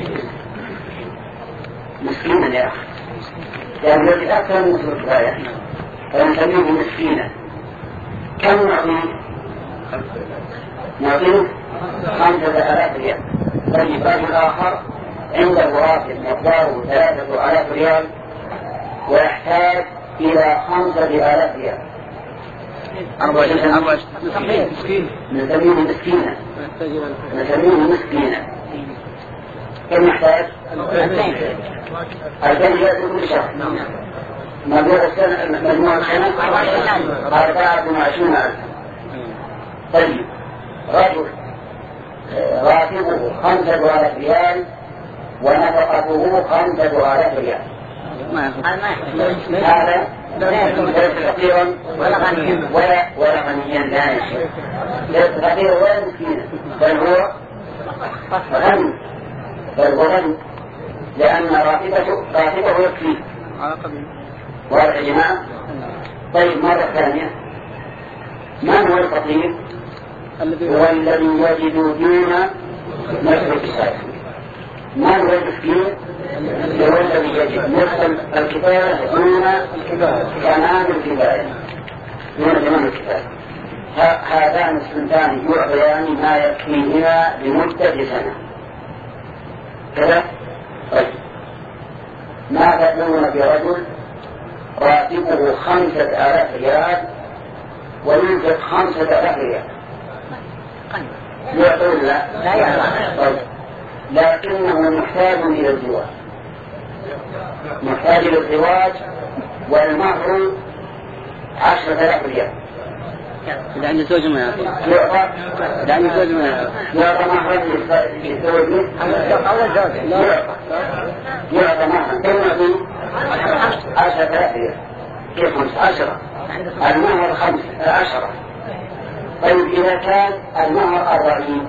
مسكينا يا أخي، يعني يجب أكثر من نصف الكفاية فنسميه مسكينا. كم نعطيه؟ نعطيه خمسة آلاف ريال. طيب رجل آخر عنده راتب مقداره ثلاثة آلاف ريال ويحتاج إلى خمسة آلاف ريال، نسميه مسكينا، نسميه مسكينا. كم يحتاج؟ ألفين ريال كل شهر، مجموع السنة مجموع السنة أربعة وعشرين ألف. طيب رجل راتبه خمسة آلاف ريال ونفقته خمسة آلاف ريال، هذا ليس فقيرا ولا غنيا ولا ولا غنيا لا يشير، ليس فقيرا ولا مسكينا، بل هو غني، بل هو غني، لأن راتبته راتبه يكفيه. واضح يا جماعة؟ طيب مرة ثانية، من هو الفقير؟ هو الذي يجد دون نصف الكفاية. من هو المسكين؟ هو الذي يجد نصف الكفاية دون تمام الكفاية، دون تمام الكفاية. هذان السنتان يعطيان ما يكفيهما لمدة سنة كذا. طيب ما تأمرون برجل راتبه خمسة آلاف ريال وينفق خمسة آلاف ريال، يقول لا لا يعلم. طيب لكنه محتاج إلى الزواج، محتاج إلى الزواج والمهر عشرة آلاف ريال. إذا عنده زوج ما يعطي، يعطى إذا عنده زوج ما يعطي، يعطى مهرا للزوج، يعطى مهرا كم يعطي؟ عشرة آلاف ريال. كيف خمسة عشرة؟ المهر خمسة عشرة. طيب إذا كان المهر أربعين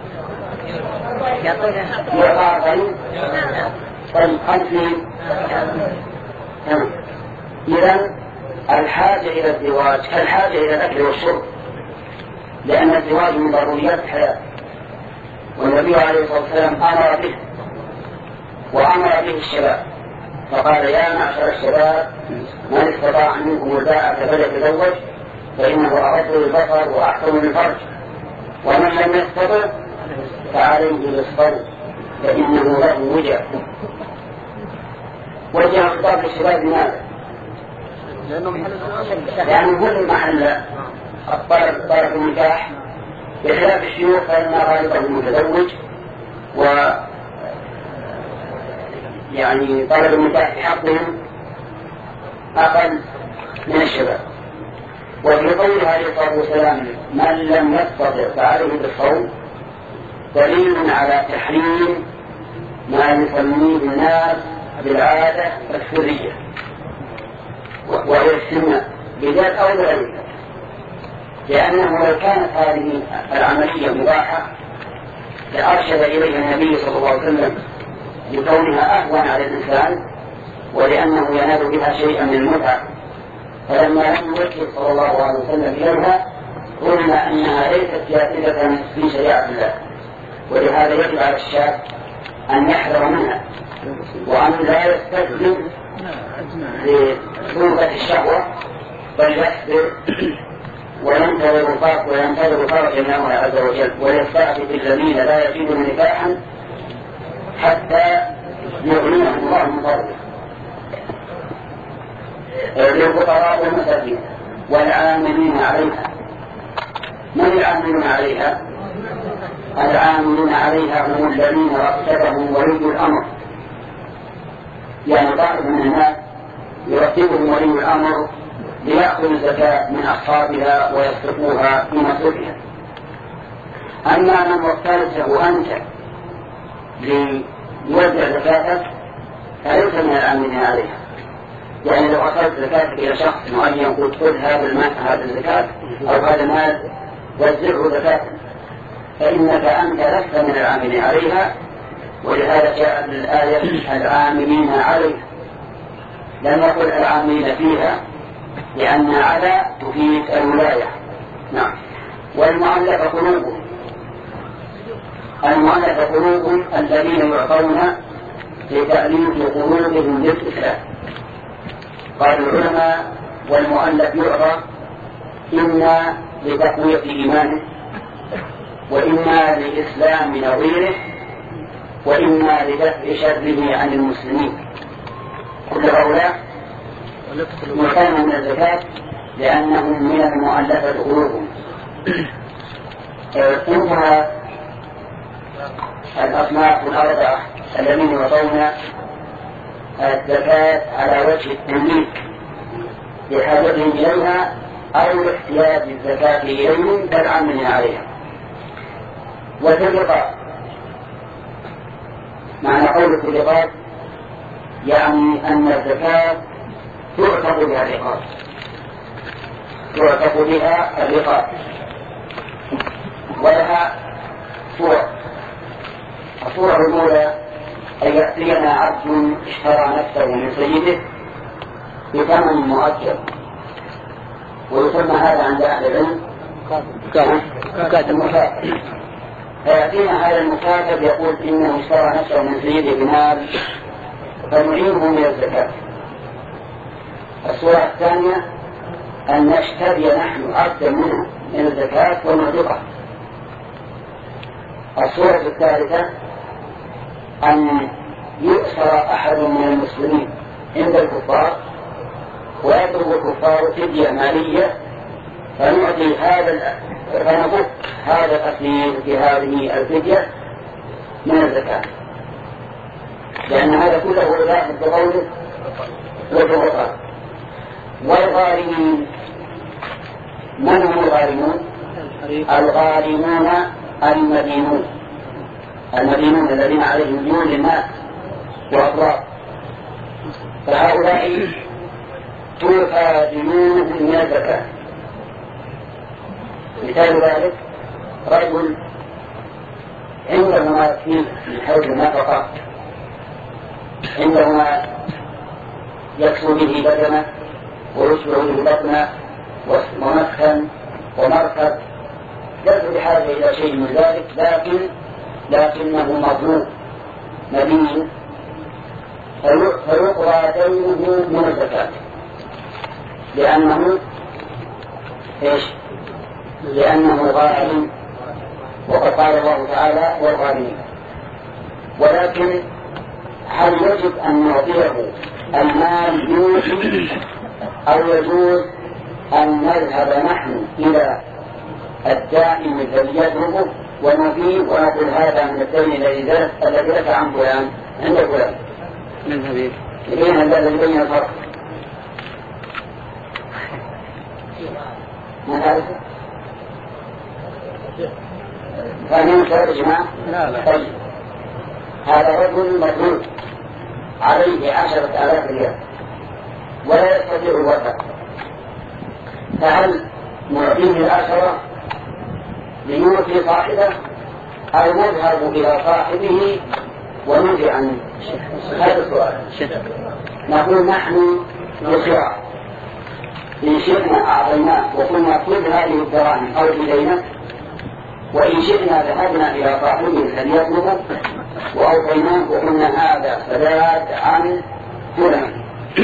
يعطى أربعين. طيب خمسين تمام. إذن الحاجة إلى الزواج كالحاجة إلى الأكل والشرب، لأن الزواج من ضروريات الحياة، والنبي عليه الصلاة والسلام أمر به وأمر به الشباب، فقال يا معشر الشباب من استطاع منكم الباءة فليتزوج فإنه أغض للبصر وأحسن للفرج، ومن لم يستطع فعليه بالصبر فإنه له وجع. وجه خطاب للشباب لماذا؟ لأنه كل محل الطلب طلب النكاح، بخلاف الشيوخ فإن غالبهم متزوج و يعني طلب النكاح في حقهم أقل من الشباب. وفي قوله عليه الصلاة والسلام من لم يستطع فعليه بالصوم دليل على تحريم ما يسميه الناس بالعادة السرية وهي السنة بذات أو بغيرها، لأنه لو كانت هذه العملية مباحة لأرشد إليها النبي صلى الله عليه وسلم لكونها أهون على الإنسان ولأنه ينال بها شيئا من المتعة، فلما لم يوجه صلى الله عليه وسلم إليها قلنا أنها ليست جائزة في شريعة الله، ولهذا يجب على الشاب أن يحذر منها وأن لا يستسلم لصعوبة الشهوة، بل يصبر وينتظر الفرق وينتظر فرق من الله عز وجل، ويستعبد الذين لا يجدون نكاحا حتى يغنيهم الله من فضله. للفقراء والمساكين والعاملين عليها. من العاملون عليها؟ العاملون عليها هم الذين رتبهم ولي الأمر، يعني بعض من الناس يرتبهم ولي الأمر ليأخذ الزكاة من أصحابها ويصرفوها في مصرفها. أما من وكلته أنت ليوزع زكاتك فليس من العاملين عليها، يعني لو أخذت زكاتك إلى شخص معين قلت خذ هذا المال هذا الزكاة أو هذا المال وزعه زكاة فإنك أنت لست من العاملين عليها، ولهذا جاءت الآية العاملين عليها، لم يقل العاملين فيها لأن على تفيد الولاية. نعم. والمؤلف قلوبهم، المؤلف قلوبهم الذين يعطون لتأليف قلوبهم للإسلام. قال العلماء والمؤلف يعطى إما لتقوية إيمانه وإما لإسلام نظيره وإما لدفع شره عن المسلمين، كل هؤلاء يعطون من الزكاة لأنهم من المؤلفة قلوبهم. انتهى الأصناف الأربعة الذين يعطون الزكاة على وجه التمليك لحاجتهم إليها أو لاحتياج الزكاة إليهم كالعاملين عليها. وفي الرقاب، معنى قول في الرقاب يعني أن الزكاة تعتق بها الرقاب، تعتق بها الرقاب ولها صور. الصورة الأولى أن يأتينا عبد اشترى نفسه من سيده بثمن مؤجل، ويسمى هذا عند أهل العلم مكاتب. فيأتينا هذا المكاتب يقول إنه اشترى نفسه من سيده بمال فنعينه من الزكاة. الصورة الثانية أن نشتري نحن عبدا منه من الزكاة ونعتقه. الصورة الثالثة أن يؤسر أحد من المسلمين عند الكفار ويطلب الكفار فدية مالية فنعطي هذا فنفك هذا الأسير بهذه الفدية من الزكاة، لأن هذا كله إله بقوله وجهه. والغارمين، من هم الغارمون؟ الغارمون المدينون، المدينون الذين عليهم ديون للناس وأطراف، فهؤلاء توفى ديونهم من الزكاة. مثال ذلك رجل عنده ما يكفيه من حول النفقة، عنده ما يكسو به بدنه ويشبه البطن ومسخن ومركب، ليس بحاجة إلى شيء من ذلك، لكن لكنه مضروب مبين فيقضى دينه من الزكاة، لأنه إيش؟ لأنه غارم، وقد قال الله تعالى والغارمين. ولكن هل يجب أن نعطيه المال يوجب أو يجوز أن نذهب نحن إلى الدائم الذي يضربه ونفيه ونقول هذا من الدين الذي دفع عن فلان عند فلان؟ نذهب لبين الذي بين الفرق ما تعرفه؟ فاهمين كيف يا جماعة؟ لا لا. طيب هذا رجل مطلوب عليه عشرة آلاف ريال ولا يستطيع الوفاء، فهل نعطيه العشرة ليوفي صاحبه أو نذهب إلى صاحبه ونوفي عنه؟ هذا السؤال. نقول نحن بخيار، إن شئنا أعطيناه وقلنا كل هذه الدراهم أو إلينا، وإن شئنا ذهبنا إلى صاحبه الذي يطلبه وأعطيناه وقلنا هذا سداد عن فلان.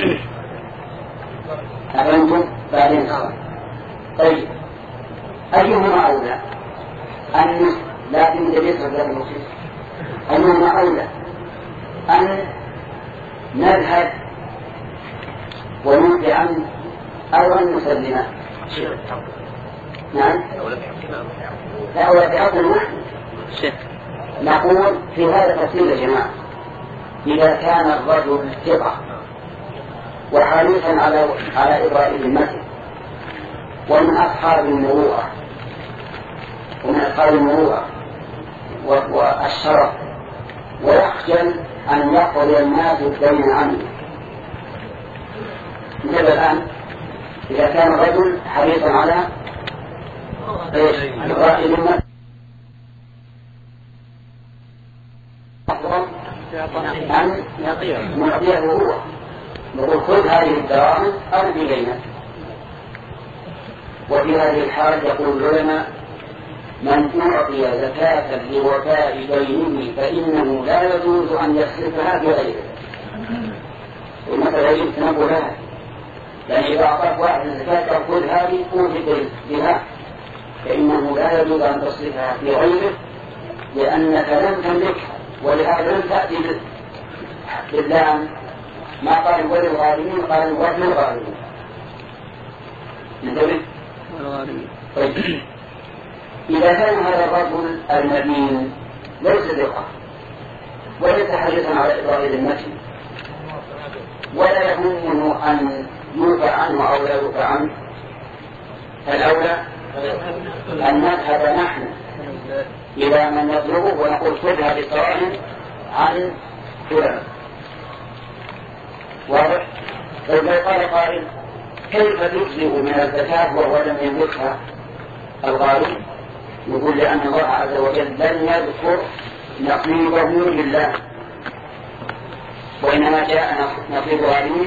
أفهمتم؟ بعدين طيب أيهما أولى؟ أن لكن تجسر له النصيص أيهما أولى؟ أن نذهب ونوفي عنه أو أن نسلمه؟ نعم لا أولى بحقنا نحن. نقول في هذا تفصيل يا جماعة، إذا كان الرجل ثقة وحريصا على على إبراء ذمته ومن أصحاب المروءة ومن أصحاب المروءة والشرف ويخجل أن يقضي الناس الدين عنه، مثل الآن إذا كان الرجل حريصا على إبراء ذمته أن نعطيه هو، نقول خذ هذه الدراهم أو إلينا. وفي هذه الحال يقول العلماء من أعطي زكاة لوفاء دينه فإنه لا يجوز أن يصرفها بغيره. والمثل يجب تنبه لها، يعني إذا أعطاك واحد الزكاة خذ هذه أوفي بها، فإنه لا يجوز أن تصرفها في غيره لأنك لم تملكها، ولهذا لم تأتي باللام ما قال وللغارمين قال وللغارمين. ننتبه؟ طيب إذا كان هذا الرجل المدين ليس ثقة وليس حريصا على إبراء ذمته ولا يهمه أن يوفى عنه أو لا يوفى عنه، فالأولى أن نذهب نحن إلى من يطلبه ونقول خذ هذه الدراهم عن فلان. واضح؟ فإذا قال قائل كيف تجزئ من الزكاة وهو لم يملكها الغالب؟ يقول لأن الله عز وجل لن يذكر نصيبه لله، وإنما جاء نصيب غالب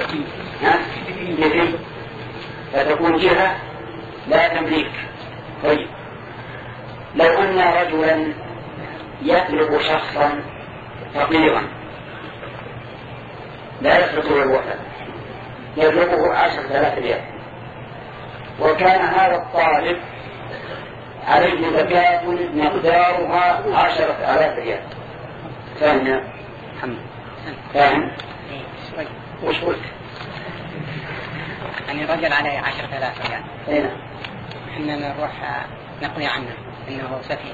مثل فتكون جهة لا تملك. طيب لو أن رجلا يطلب شخصا فقيرا لا يستطيع الوفاء يطلبه عشرة آلاف ريال، وكان هذا الطالب عليه زكاة مقدارها عشرة آلاف ريال، فاهم؟ فاهم؟ وش قلت؟ يعني رجل عليه عشرة آلاف ريال. هنا إحنا نروح نقضي عنه إنه سفيه.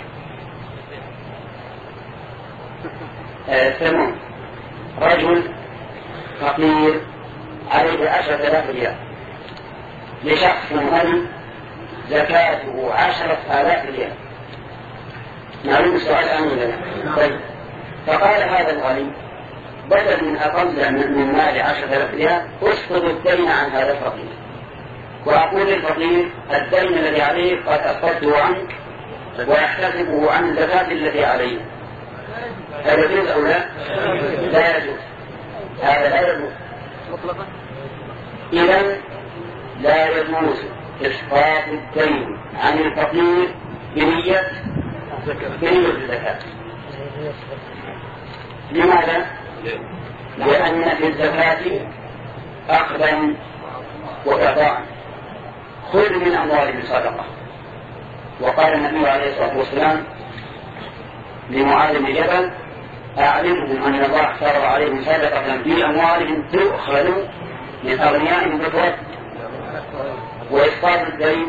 تمام. رجل فقير عليه عشرة آلاف ريال لشخص غني زكاته عشرة آلاف ريال. نعلم السؤال الآن ولا لا؟ طيب فقال هذا الغني بدل من أقل من مال عشرة آلاف ريال أسقط الدين عن هذا الفقير، وأقول للفقير الدين الذي عليه قد أسقطته عنك ويحتسبه عن الزكاة التي عليه. هذا يجوز أو لا؟ لا يجوز، هذا لا يجوز مطلقا. إذن لا يجوز إسقاط الدين عن الفقير بنية بنية الزكاة. لماذا؟ لأن في الزكاة أخذا وإعطاء. خذ من أموالهم صدقة. وقال النبي عليه الصلاة والسلام لمعاذ بن جبل أعلمهم أن الله فرض عليهم صدقة في أموالهم تؤخذ من أغنيائهم بترد. وإسقاط الدين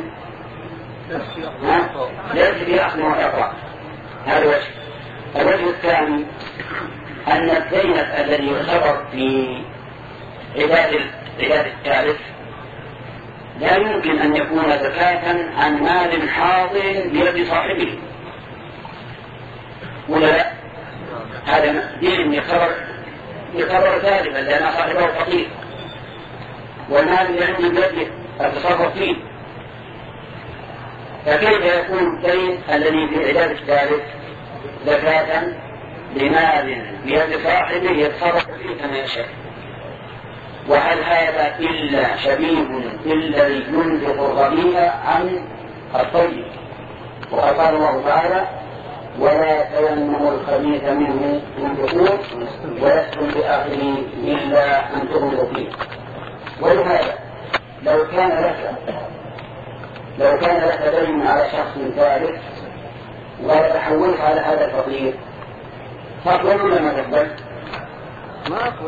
ليس في أخذ وإعطاء. هذا وجه. الوجه الثاني أن الدين الذي يعتبر في عباد عباد الثالث لا يمكن أن يكون زكاة عن مال حاضر بيد صاحبه، ولا لا؟ هذا دين يعتبر يعتبر ثالثا لأن صاحبه فقير، والمال اللي عندي بيده أتصرف فيه. فكيف يكون الدين الذي في عباد الثالث زكاة لمال بيد صاحبه يتصرف فيه كما يشاء؟ وهل هذا إلا شبيه الذي ينفق الغني عن الطيب؟ وقال الله تعالى ولا تيمموا الخبيث منه تنفقون ولستم بآخره إلا أن تغمضوا فيه. ولهذا لو كان لك لو كان لك دين على شخص ثالث وتحولت على هذا الفقير تقبل ولا ما تقبل؟ ما أقول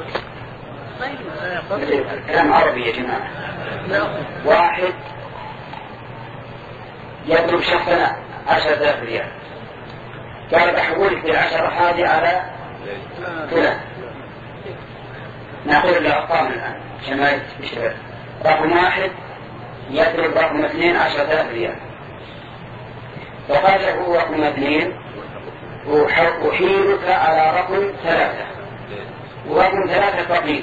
كلام عربي يا جماعة. واحد يطلب شخصنا عشرة آلاف ريال، قال بحولك بالعشرة هذه على فلان. نقول الأرقام الآن عشان ما يشتغل. رقم واحد يطلب رقم اثنين عشرة آلاف ريال، فقال له رقم اثنين أحيلك على رقم ثلاثة، ورقم ثلاثة فقير.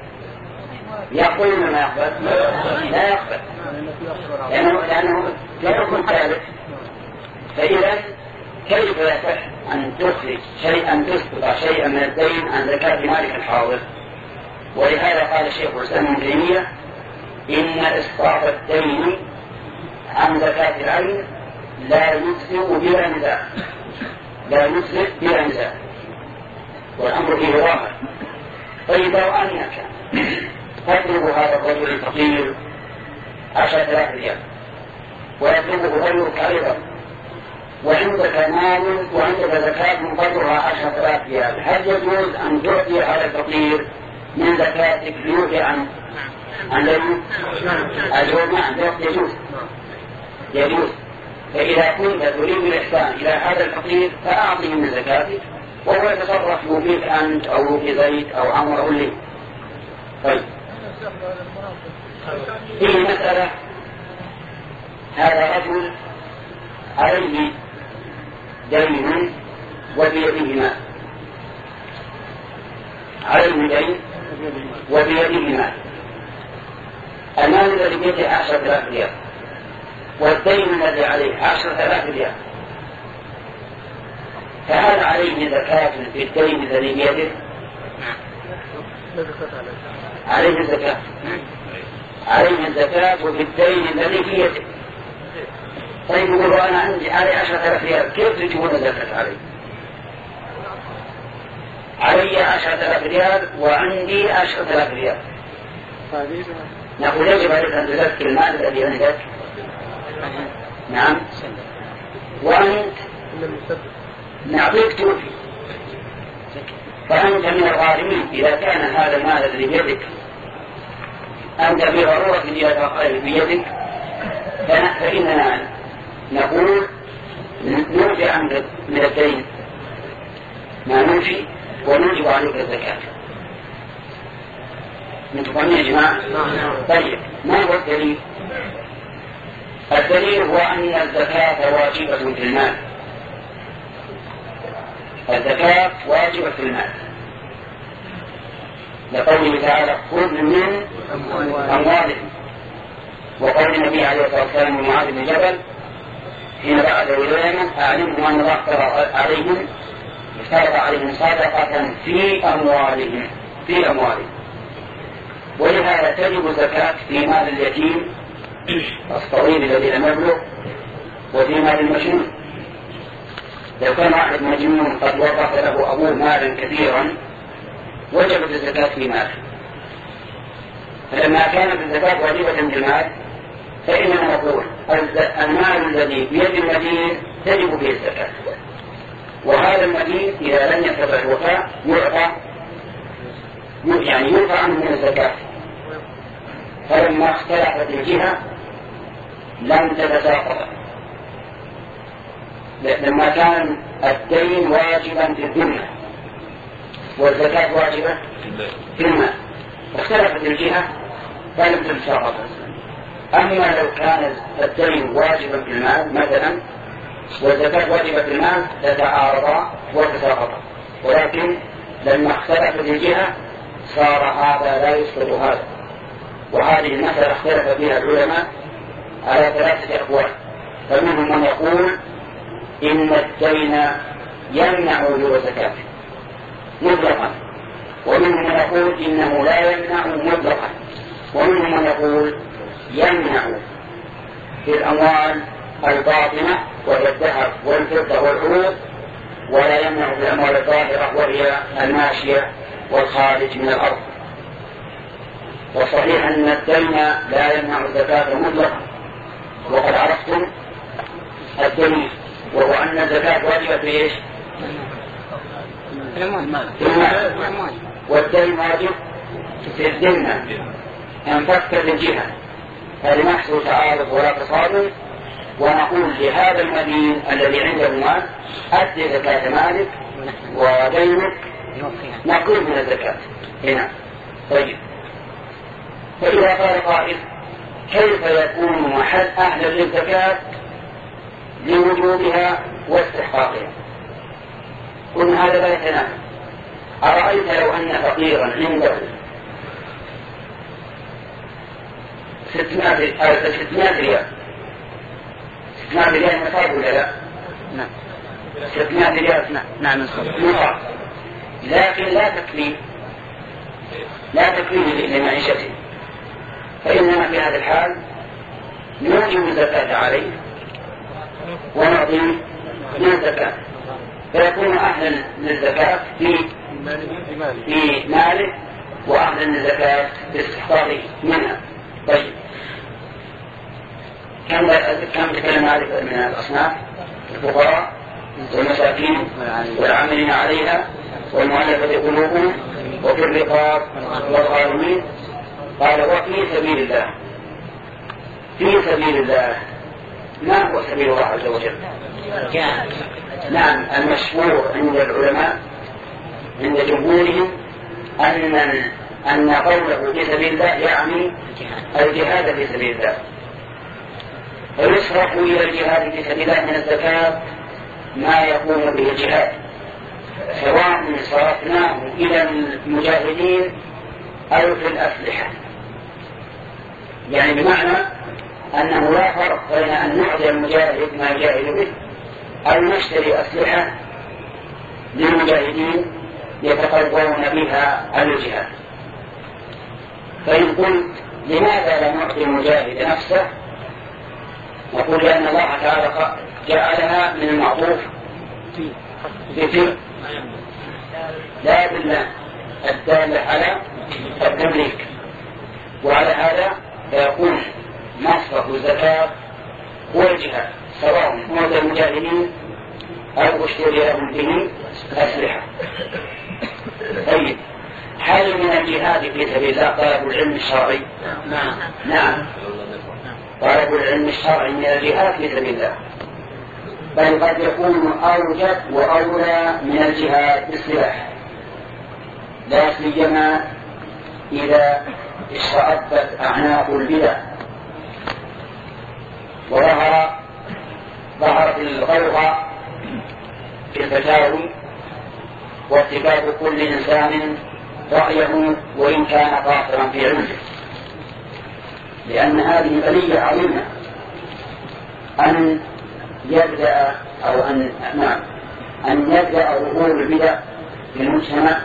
يقول ما يقبل؟ لا يقبل، لأنه, لأنه لا يكون ثالث. فإذا كيف يصح أن تخرج شيئا تسقط شيئا من الدين عن زكاة مالك الحاضر؟ ولهذا قال الشيخ الإسلام ابن تيمية إن إسقاط الدين عن زكاة العين لا يسلم بلا نزاع، لا يسلم بلا نزاع، والأمر فيه ظاهر. طيب لو أنك تطلب هذا الرجل الفقير عشرة آلاف ريال ويطلبه غيرك أيضا، وعندك مال وعندك زكاة مقدرها عشرة آلاف ريال، هل يجوز أن تعطي هذا الفقير من زكاتك ليوفي عن عن اليوم؟ نعم يجوز يجوز. فإذا كنت تريد الإحسان إلى هذا الفقير فأعطيه من زكاتك وهو يتصرف فيك أنت أو في زيد أو عمر أو لي. طيب فيه مسألة، هذا رجل عليه دين وبيده مال، عليه دين وبيده مال، المال الذي بيده عشرة آلاف ريال والدين الذي عليه عشرة آلاف ريال، فهل عليه زكاة في الدين الذي بيده؟ عليه الزكاة، عليه الزكاة وفي الدين الذي في يده. طيب يقولوا أنا عندي علي عشرة آلاف ريال، كيف تجيبون الزكاة علي؟ علي عشرة آلاف ريال وعندي عشرة آلاف ريال. نقول يجب عليك أن تزكي المال الذي عندك. نعم. وأنت نعطيك توفي، فأنت من الغارمين إذا كان هذا المال الذي بيدك أنت بضرورة إلى بيدك، فإننا نقول نرجع عنك من الدين ما نمشي ونجب عليك الزكاة. نتفهم يا جماعة؟ طيب ما هو الدليل؟ الدليل هو أن الزكاة واجبة في المال، الزكاة واجبة في المال، لقوله تعالى خذ من أموالهم، وقول النبي عليه الصلاة والسلام لمعاذ بن جبل حين بعث إلى اليمن أعلمهم أن الله افترض عليهم افترض عليهم صدقة في أموالهم في أموالهم. ولهذا تجب زكاة في مال اليتيم الصغير الذي لم يبلغ وفي مال المجنون. لو كان واحد مجنون قد ورث له أبوه مالا كثيرا وجبت الزكاة في ماله، فلما كانت الزكاة واجبة بالمال فإننا نقول المال الذي بيد المدين تجب به الزكاة، وهذا المدين إذا لم يتبع الوفاء يعطى يعني يرفع عنه من الزكاة. فلما اختلفت الجهة لم تتساقط، لما كان الدين واجبا في الدنيا والزكاة واجبة في المال اختلفت الجهة فلم تتساقط. أما لو كان الدين واجبا في المال مثلا والزكاة واجبة في المال تتعارضا وتساقطا، ولكن لما اختلفت الجهة صار هذا لا يسقط هذا. وهذه المسألة اختلف فيها العلماء على ثلاثة أقوال، فمنهم من يقول إن الدين يمنع وجوب الزكاة مطلقا، ومنهم من يقول إنه لا يمنع مطلقا، ومنهم من يقول يمنع في الأموال الباطنة وهي الذهب والفضة والعروض، ولا يمنع في الأموال الظاهرة وهي الماشية والخارج من الأرض. وصحيح أن الدين لا يمنع الزكاة مطلقا، وقد عرفتم الدين وهو أن الزكاة واجبة في إيش؟ في المال، والدين واجب في الذمة أن تفكت الجهة، هذا محصول تعارض ولا تصادم، ونقول لهذا المدين الذي عنده مال أدي زكاة مالك ودينك نقول من الزكاة هنا. طيب، فإذا قال قائل كيف يكون محل أهل للزكاة لوجوبها واستحقاقها؟ قلنا هذا لا يتنافى. أرأيت لو أن فقيرا عنده ستمائة ريال ستمائة ريال نصاب ولا لا؟ نعم. ستمائة ريال نعم نصاب، لكن لا تكفي لا تكفي لمعيشته، فإننا في هذا الحال نوجب الزكاة عليه ونعطي من الزكاة، فيكون أهلا للزكاة في في ماله وأهلا للزكاة في استحقاقه منها. طيب، كم كم تكلم هذه من الأصناف؟ الفقراء والمساكين والعاملين عليها والمؤلفة قلوبهم وفي الرقاب والغارمين. قال وفي سبيل الله. في سبيل الله ما هو سبيل الله عز وجل؟ نعم، المشهور عند العلماء عند جمهورهم أن أن قوله في سبيل الله يعني الجهاد في سبيل الله، فيصرف إلى الجهاد في سبيل الله من الزكاة ما يقوم به الجهاد، سواء صرفناه إلى المجاهدين أو في الأسلحة، يعني بمعنى أنه لا فرق بين أن نعطي المجاهد ما يجاهد به أو نشتري أسلحة للمجاهدين يتقربون بها على الجهاد. فإن قلت لماذا لا نعطي المجاهد نفسه؟ نقول لأن الله تعالى جعلها من المعطوف في لا بالله الدالة على التمليك، وعلى هذا فيكون مصرف الزكاة هو الجهاد، سواء موت المجاهدين أو اشتري لهم به أسلحة. طيب، هل من الجهاد في سبيل الله طلب العلم الشرعي؟ نعم نعم، طلب العلم الشرعي من الجهاد في سبيل الله، بل قد يكون أوجب وأولى من الجهاد بالسلاح، لا سيما إذا اشتعبت أعناق البدع وظهر ظهرت الغلظة في الفتاوي وارتكاب كل إنسان رأيه وإن كان قاصرا في علمه، لأن هذه بلية عظيمة أن يبدأ أو أن نعم أن يبدأ ظهور البدع في المجتمع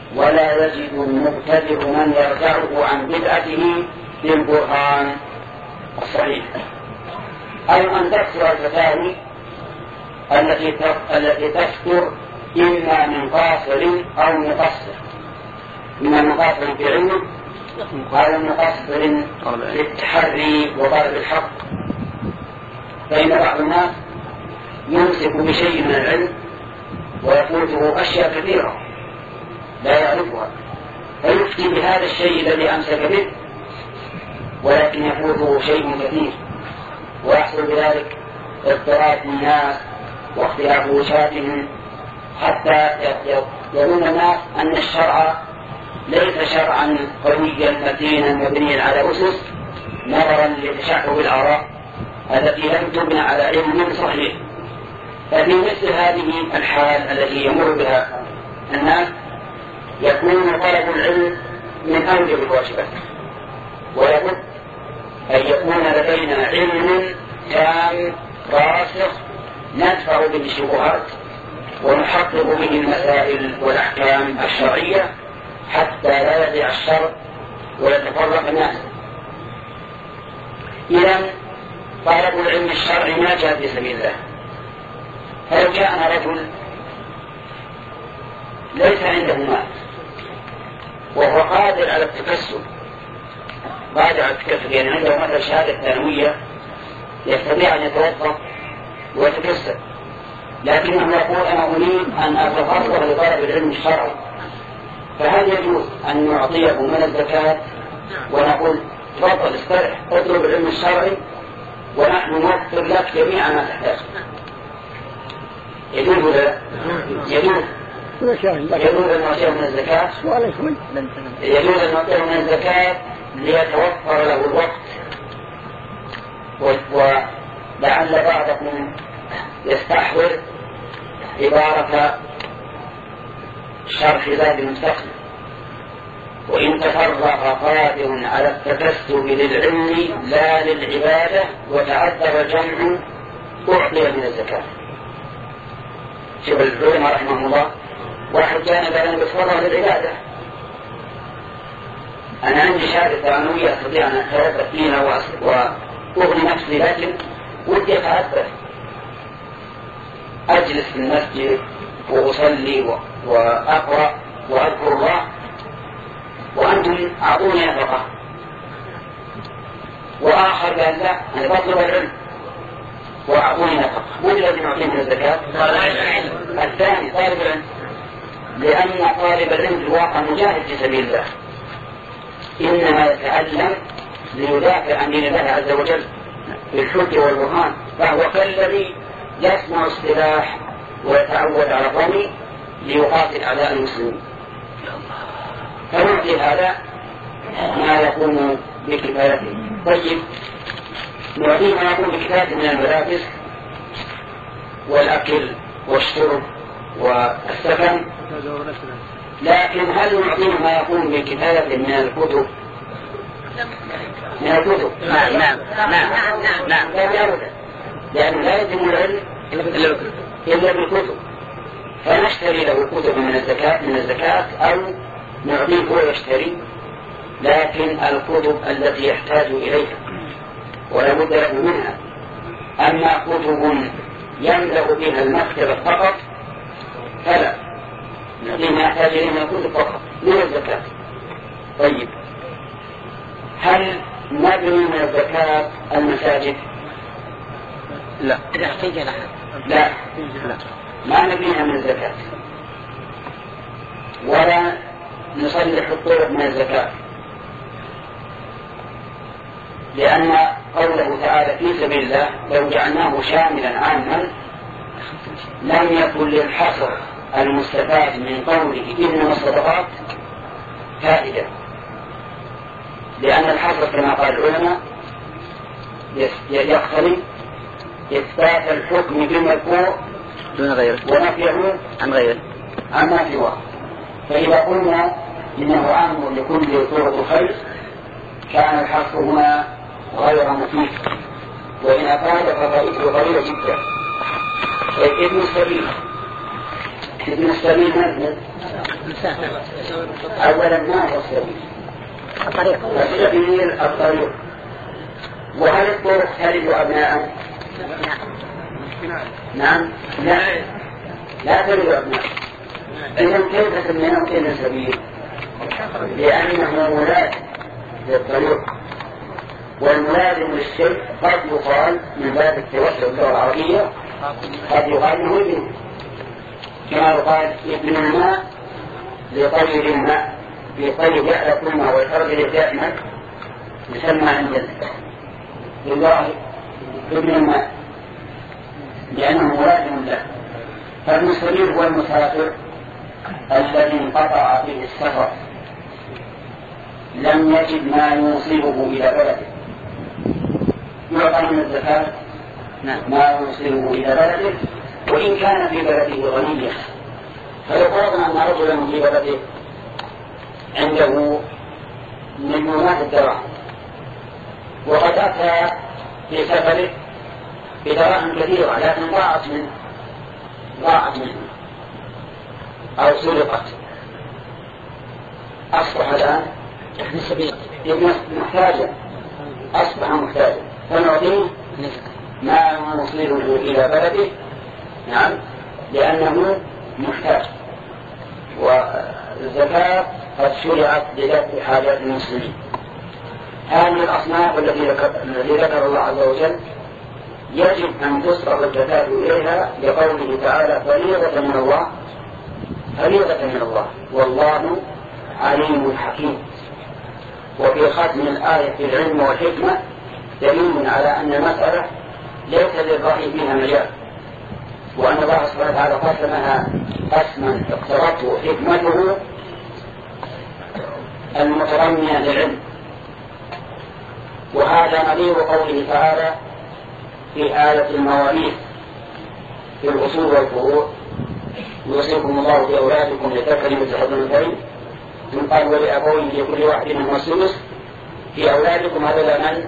ولا يجد المبتدع من يرجعه عن بدعته بالبرهان الصحيح، أو أن تكثر الفتاوي التي التي تكثر إما من قاصر أو مقصر، إما من قاصر في علمه أو مقصر في التحري وطلب الحق. فإن بعض الناس يمسك بشيء من العلم ويفوته أشياء كثيرة لا يعرفها، فيفتي بهذا الشيء الذي أمسك به ولكن يفوته شيء كثير، ويحصل بذلك اضطراب الناس واختلاف وشاتهم، حتى يظن الناس أن الشرع ليس شرعا قويا متينا مبنيا على أسس نظرا لتشعب الآراء التي لم تبنى على علم صحيح. ففي مثل هذه الحال التي يمر بها الناس يكون طلب العلم من أوجب الواجبات، ويجب أن يكون لدينا علم تام راسخ ندفع به الشبهات ونحقق به المسائل والأحكام الشرعية حتى لا يضيع الشر ويتفرق الناس. إذن طلب العلم الشرعي ما جاء في سبيل الله. فلو جاءنا رجل ليس عنده مال وهو قادر على التكسب، قادر على التكسب يعني عنده مثلا شهادة ثانوية يستطيع أن يتوظف ويتكسب، لكنه يقول أنا أريد أن أتفرغ لطلب العلم الشرعي، فهل يجوز أن نعطيه من الزكاة ونقول تفضل استرح اطلب العلم الشرعي ونحن نوفر لك جميع ما تحتاج؟ يجوز ولا يجوز؟ يجوز أن نعطيه من الزكاة، يجوز أن نعطيه من الزكاة ليتوفر له الوقت، ولعل بعضكم يستحضر عبارة شرح زاد المستقبل: وإن تفرغ قادر على التكسب للعلم لا للعبادة وتعذر الجمع أعطي من الزكاة. شوف العلماء رحمه الله، واحد كان بأن يتفرغ للعبادة، أنا عندي شهادة ثانوية أستطيع أن أتوظف فيها وأغني نفسي، لكن ودي أتعذر أجلس في المسجد وأصلي وأقرأ وأذكر الله وأنتم أعطوني نفقة. وآخر قال لا أنا بطلب العلم وأعطوني نفقة، من الذي يعطيه من الزكاة؟ الثاني طالب العلم، لأن طالب العلم في الواقع مجاهد في سبيل الله، إنما يتعلم ليدافع عن دين الله عز وجل بالحجة والبرهان، فهو كالذي يصنع السلاح ويتعود على الرمي ليقاتل أعداء المسلمين. فنعطي هذا ما يكون بكفايته. طيب نعطيه ما يكون بكفايته من الملابس والأكل والشرب والسكن، لكن هل نعطيه ما يكون بكفايته من الكتب؟ من الكتب نعم نعم نعم نعم لا، لأنه لا يتم العلم إلا بالكتب، فنشتري له كتب من الزكاة من الزكاة أو نعطيه هو يشتري، لكن الكتب التي يحتاج إليها ولا بد له منها. أما كتب يملأ بها المكتبة فقط فلا، نعطيه ما يحتاج إليه من الكتب فقط من الزكاة. طيب هل نبني من الزكاة المساجد؟ لا لا ما نبنيها من الزكاة، ولا نصلح الطرق من الزكاة، لأن قوله تعالى في سبيل الله لو جعلناه شاملا عاما لم يكن للحصر المستفاد من قوله إنما الصدقات فائدة، لأن الحصر كما قال العلماء يقتضي إثبات الحكم بالمذكور دون غيره ونفيه عن غيره عما سواه. فإذا قلنا إنه عام لكل طرق الخير كان الحصر هنا غير مفيد، وإن أفاد ففائده غير جدا. ابن السبيل ابن السبيل مثل أولا ما هو السبيل؟ السبيل الطريق، وهل الطرق تلد أبناء؟ نعم. لا لا تلد أبناء. إذن كيف تسمينهم إلى السبيل؟ لأنه ملازم للطريق، والملازم للشيء قد يقال من باب التوسع باللغة العربية قد يقال انه ابن، كما يقال ابن الماء لطير الماء، بطير يألف الماء ويخرج دائما يسمى عندنا لله ابن الماء لأنه ملازم له. فالمسافر هو المسافر الذي انقطع به السفر لم يجد ما يوصله إلى بلده، يعطى من الزكاة ما يوصله إلى بلده وإن كان في بلده غنيا. فيقول أن رجلا في بلده عنده مليونات الدراهم وقد أتى في سفره بدراهم كثيرة لكن ضاعت منه ضاعت منه أو سرقت، أصبح الآن محتاجا، أصبح محتاجا فنعطيه ما نوصله إلى بلده. نعم، لأنه محتاج، والزكاة قد شرعت لدفع حاجات المسلمين. هذه الأصناف التي ذكر الله عز وجل يجب أن تصرف الزكاة إليها لقوله تعالى فريضة من الله، فريضة من الله والله عليم حكيم. وفي ختم الآية في العلم والحكمة دليل على أن المسألة ليس للرأي فيها مجال، وأن الله سبحانه وتعالى قسمها قسما اقترته حكمته المتضمنة للعلم. وهذا نظير قوله تعالى في آية المواريث في الأصول والفروع يوصيكم الله في أولادكم للذكر مثل حظ الأنثيين ثم قال ولأبويه لكل واحد منهم السدس. في أولادكم هذا من؟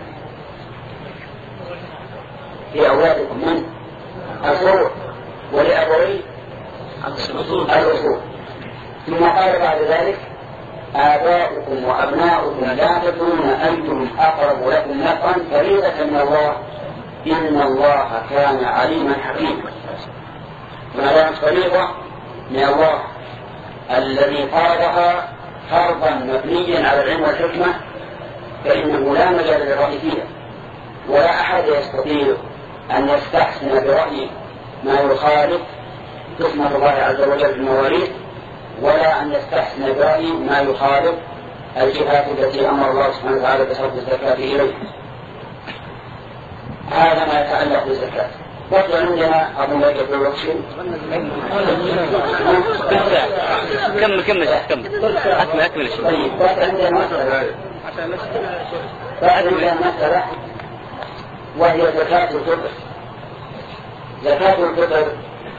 في أولادكم من؟ الفروع، ولأبويه الأصول. ثم قال بعد ذلك آباؤكم وأبناؤكم لا تدرون أيهم أقرب لكم نفعا فريضة من الله إن الله كان عليما حكيما. ما دامت فريضة من الله الذي فرضها فرضا مبنيا على العلم والحكمة فإنه لا مجال للرأي فيها، ولا أحد يستطيع أن يستحسن برأيه ما يخالف قسمة الله عز وجل في المواريث، ولا أن يستحسن برأيه ما يخالف الجهات التي أمر الله سبحانه وتعالى بصرف الزكاة إليه. هذا ما يتعلق بالزكاة. وقال عندنا أبو بكر بن رشيد كمل كمل كمل أكمل أكمل الشيء. طيب وقال عندنا مسألة عندنا مسألة وهي زكاة الفطر. زكاة الفطر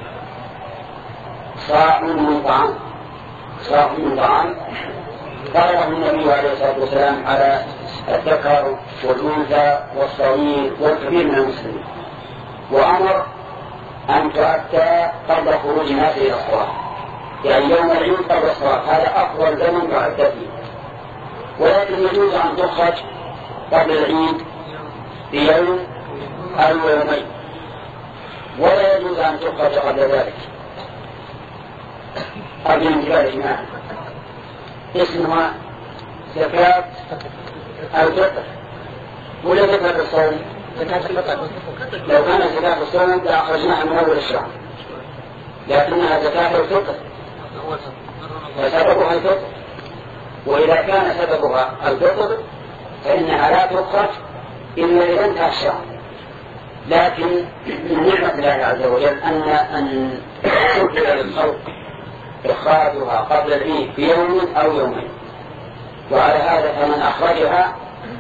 صاع من طعام، صاع من طعام فرضه النبي عليه الصلاة والسلام على الذكر والأنثى والصغير والكبير من المسلمين، وأمر أن تؤتى قبل خروج الناس إلى الصلاة، يعني يوم العيد قبل الصلاة، هذا أفضل زمن تؤتى فيه. ولكن يجوز أن تخرج قبل العيد بيوم أو يومين، ولا يجوز أن تخرج قبل ذلك قبل انتهاء الإجماع. اسمها زكاة الفطر ولا زكاة الصوم؟ لو كانت زكاة الصوم لأخرجناها من أول الشهر، لكنها زكاة الفطر فسببها الفطر، وإذا كان سببها الفطر فإنها لا تخرج إلا إذا انتهى الشهر. لكن من نعمة الله عز وجل أن أن تسهل للخلق إخراجها قبل العيد بيوم أو يومين، وعلى هذا فمن أخرجها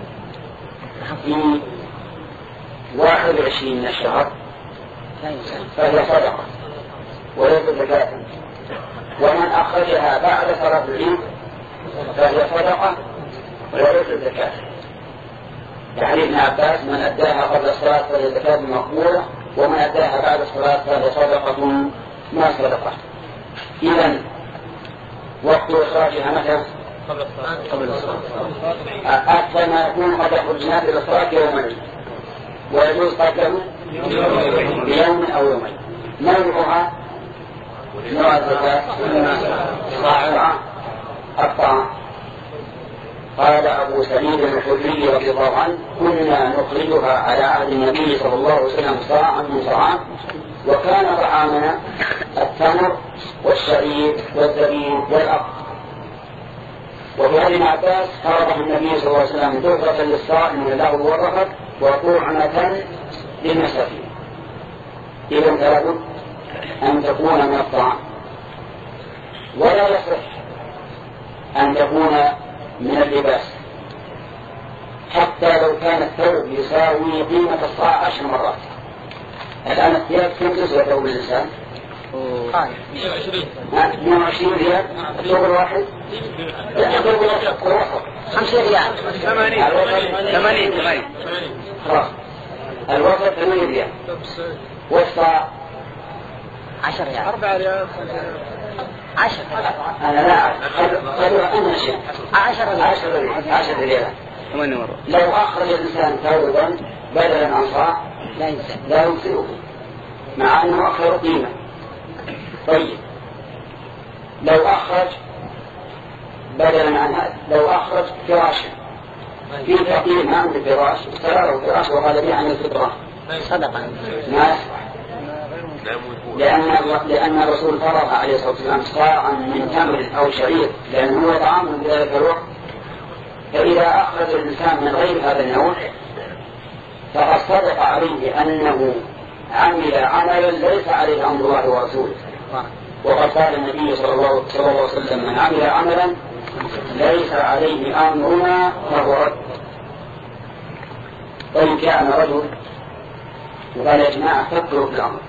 في واحد وعشرين من الشهر فهي صدقة وليس زكاة، ومن أخرجها بعد صلاة العيد فهي صدقة وليس زكاة. يعني ابن عباس من أداها قبل الصلاة فهي زكاة مقبولة، ومن أداها بعد الصلاة فهي صدقة ما صدقة. إذن وقت إخراجها متى؟ قبل الصلاة. أكثر ما يكون قد يخرج الناس إلى الصلاة يوم العيد، ويجوز قبله بيوم أو يومين. نوعها نوع الزكاة صاع الطعام. قال أبو سعيد الخدري رضي الله عنه كنا نخرجها على عهد النبي صلى الله عليه وسلم صاعا من طعام، وكان طعامنا التمر والشعير والزبيب والأرض. وفي هذه العباس فرض النبي صلى الله عليه وسلم تحفة للصائم من اللغو والرفث وطعمة للمساكين. إذن لابد أن تكون من الطعام، ولا يصح أن تكون من اللباس، حتى لو كان الثوب يساوي قيمة الصاع عشر مرات. الآن الثياب كم تسوى ثوب الإنسان؟ مئة وعشرين ريال الثوب الواحد. خمسة ريال. ثمانين ثمانين. خلاص الوسط ثمانية ريال. والصاع عشر ريال. أربع ريال. عشر. أنا لا أعرف. خلوها أنا شيء. عشر ريال. عشر ريال. عشر ريال. ثمانية مرات. لو أخرج الإنسان ثوبا بدلا عن صاع لا ينسى. لا يمسكه مع أنه أخر قيمة. طيب لو أخرج بدلا عن هذا، لو أخرج فراشا في فقير ما عنده فراش اشترى فراش وقال لي عن الفطرة صدقة ما يصلح، لأن لأن الرسول فرض عليه الصلاة والسلام صاعا من تمر أو شعير لأنه هو طعام في ذلك الوقت. فإذا أخرج الإنسان من غير هذا النوع فقد صدق عليه أنه عمل عملا ليس عليه أمر الله ورسوله. وقد قال النبي صلى الله عليه وسلم من عمل عملا ليس عليه أمرنا فهو رد. طيب كان رجل وقال يا جماعة فكروا في الأمر،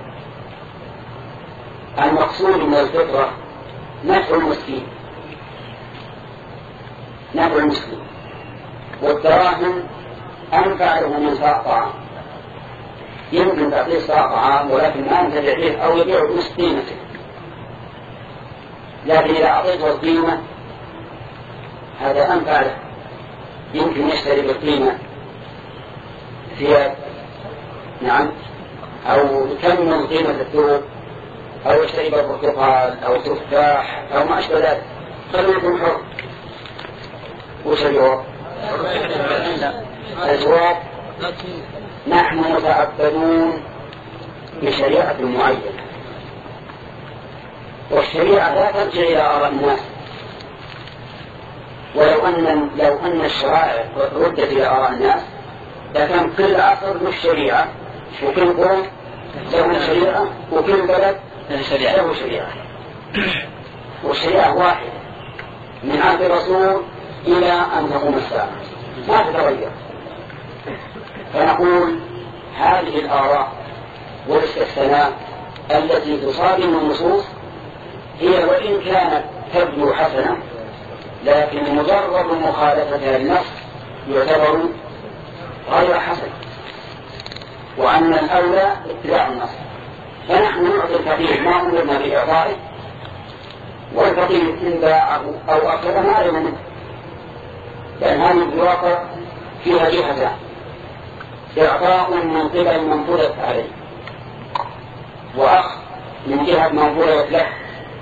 المقصود من الفطرة نفع المسكين، نفع المسكين، والدراهم أنفع له من صاع طعام. يمكن تعطيه صاع طعام ولكن ما ينتفع به أو يبيع بنصف قيمته، لكن إذا أعطيته القيمة هذا أنفع له، يمكن يشتري بالقيمة ثياب نعم أو يكمل قيمة الثوب أو يشتري بالبرتقال أو تفاح أو ما أشبه ذلك. خلوا يكون حر. وش الجواب؟ الجواب نحن متعبدون بشريعة معينة، والشريعة لا ترجع إلى آراء الناس. ولو أن لو أن الشرائع ردت إلى آراء الناس لكان كل عصر له الشريعة وكل قوم له الشريعة وكل بلد له شريعة، والشريعة واحدة من عهد الرسول إلى أن تقوم الساعة ما تتغير. فنقول هذه الآراء والاستحسانات التي تصادم النصوص هي وإن كانت تبدو حسنة لكن مجرد مخالفتها للنص يعتبر غير حسن، وأن الأولى اتباع النص. فنحن نعطي الفقير ما أمرنا بإعطائه، والفقير إن باعه أو أخذه ما علم منه، لأن هذه الواقع فيها جهتان: إعطاء من قبل من فرضت عليه، وأخذ من جهة من فرضت له.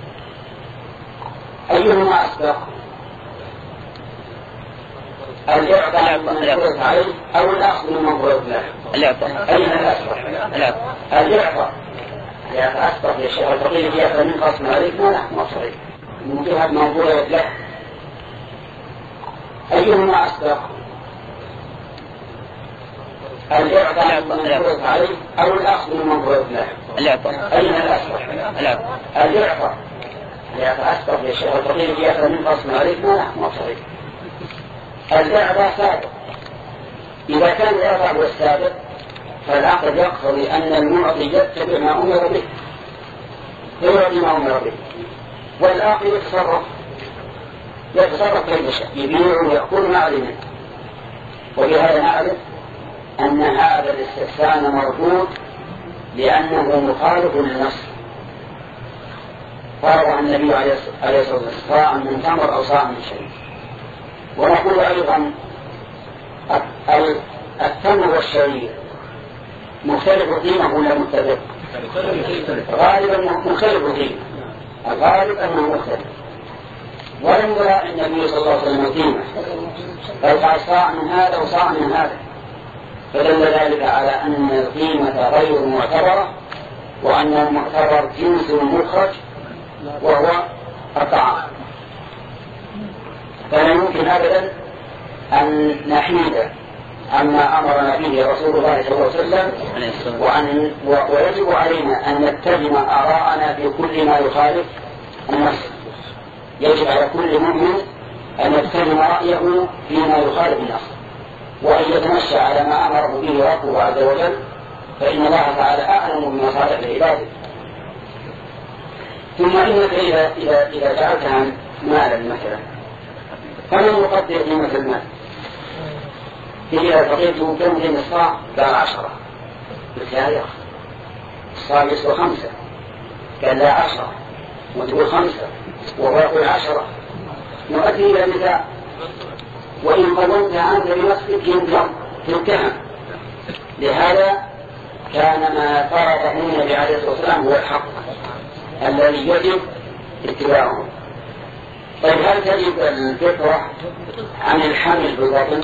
أيهما أسبق؟ الإعطاء من فرضت عليه أو الأخذ من فرضت له؟ الإعطاء. أين الأسبق؟ الإعطاء. الإعطاء يا أسبق يا شيخ. الفقير يأخذ من قسم عليك ما نحن صحيح من جهة من فرضت له. أيهما أسبق؟ الإعطاء من فرضت عليه أو الأخذ من فرضت له؟ الإعطاء. أين الأسبق؟ الإعطاء. الإعطاء يا أسبق يا شيخ. الفقير يأخذ من قسم عليك ما نحن صحيح. الإعطاء سابق. إذا كان الإعطاء هو السابق فالعقد يقتضي أن المعطي يتبع ما أمر به فيعطي ما أمر به، والآخر يتصرف يتصرف كيف يشاء، يبيع ويأكل ما عليه منه. وبهذا نعرف أن هذا الاستحسان مردود لأنه مخالف للنص. فرض النبي عليه الصلاة والسلام صاعا من تمر أو صاعا من شيء. ونقول أيضا التمر والشعير مختلف القيمة ولا متفق؟ غالبا مختلف القيمة، الغالب أنه مختلف. ولم يرى النبي صلى الله عليه وسلم قيمة، بل قال صاع من هذا وصاع من هذا، فدل ذلك على أن القيمة غير معتبرة، وأن المعتبر جنس مخرج وهو الطعام. فلا يمكن أبدا أن نحيد عما أمرنا به رسول الله صلى الله عليه وسلم، وأن ويجب علينا أن نتهم آراءنا في كل ما يخالف النص. يجب على كل مؤمن أن يتهم رأيه فيما يخالف النص، وأن يتمشى على ما أمره به ربه عز وجل، فإن الله تعالى أعلم بمصالح عباده. ثم إنك إذا إذا إذا جعلتها مالا مثلا، فمن يقدر قيمة المال؟ إذا فقيته كم من الصاع؟ قال عشرة، قلت يا أخي الصاع يسوى خمسة، قال لا عشرة، وتقول خمسة وهو يقول عشرة، نؤدي إلى النزاع. وإن قومتها أنت بنفسك ينتهي تتهم. لهذا كان ما فرض النبي عليه الصلاة والسلام هو الحق الذي يجب اتباعه. طيب هل تجب الفطرة عن الحمل بالبطن؟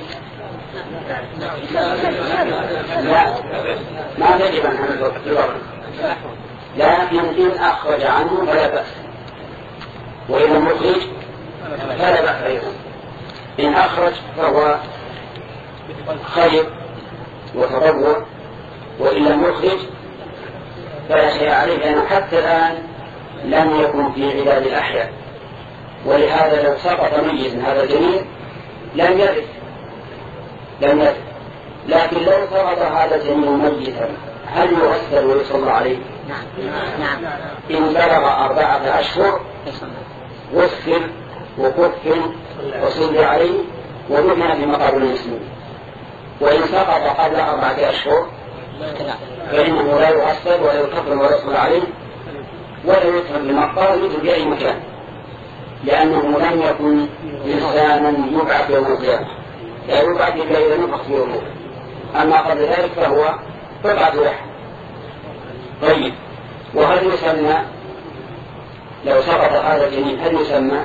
لا، ما تجب عن الحمل بالبطن، لكن إن أخرج عنه فلا بأس، وإن لم يخرج فلا بأس أيضا. إن أخرج فهو خير وتطوع، وإن لم يخرج فلا شيء عليه، لأنه حتى الآن لم يكن في عباد الأحياء. ولهذا لو سقط ميت من هذا الجنين لم يرث لم يرث لكن لو سقط هذا الجنين ميتا هل يغسل ويصلى عليه؟ نعم. إن بلغ أربعة أشهر غسل وكفن وصلي عليه ودفن في مقابر المسلمين. وإن سقط قبل أربعة أشهر فإنه لا يغسل ولا يكفن ولا يصلى عليه ولا يدفن بمقابر يدفن في أي مكان، لأنه لم يكن إنسانا يبعث يوم القيامة، لا يبعث إلا إذا نفخ في الروح. أما قبل ذلك فهو قطعة لحم. طيب، وهل يسمى لو سقط هذا الجنين هل يسمى؟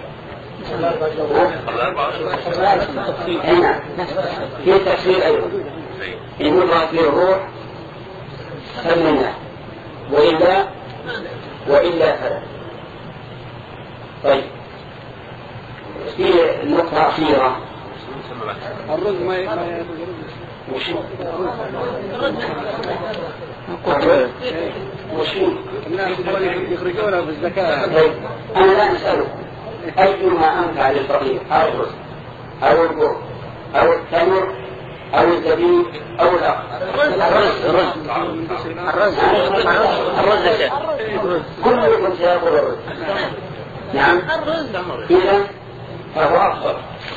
هنا في تفسير أيضا، إن نفخ في الروح سميناه، وإلا وإلا فلا. طيب، في نقطة أخيرة. الرز ما وشو؟ وشو؟ الناس يخرجونها بالزكاة. طيب، أنا لا أسأله أيما أنفع للفقير، الرز أو البر أو التمر أو الزبيب أو الأخ؟ الرز الرز الرز الرز يا شيخ، كلكم سيأكل الرز. نعم، إذا فهو أفضل،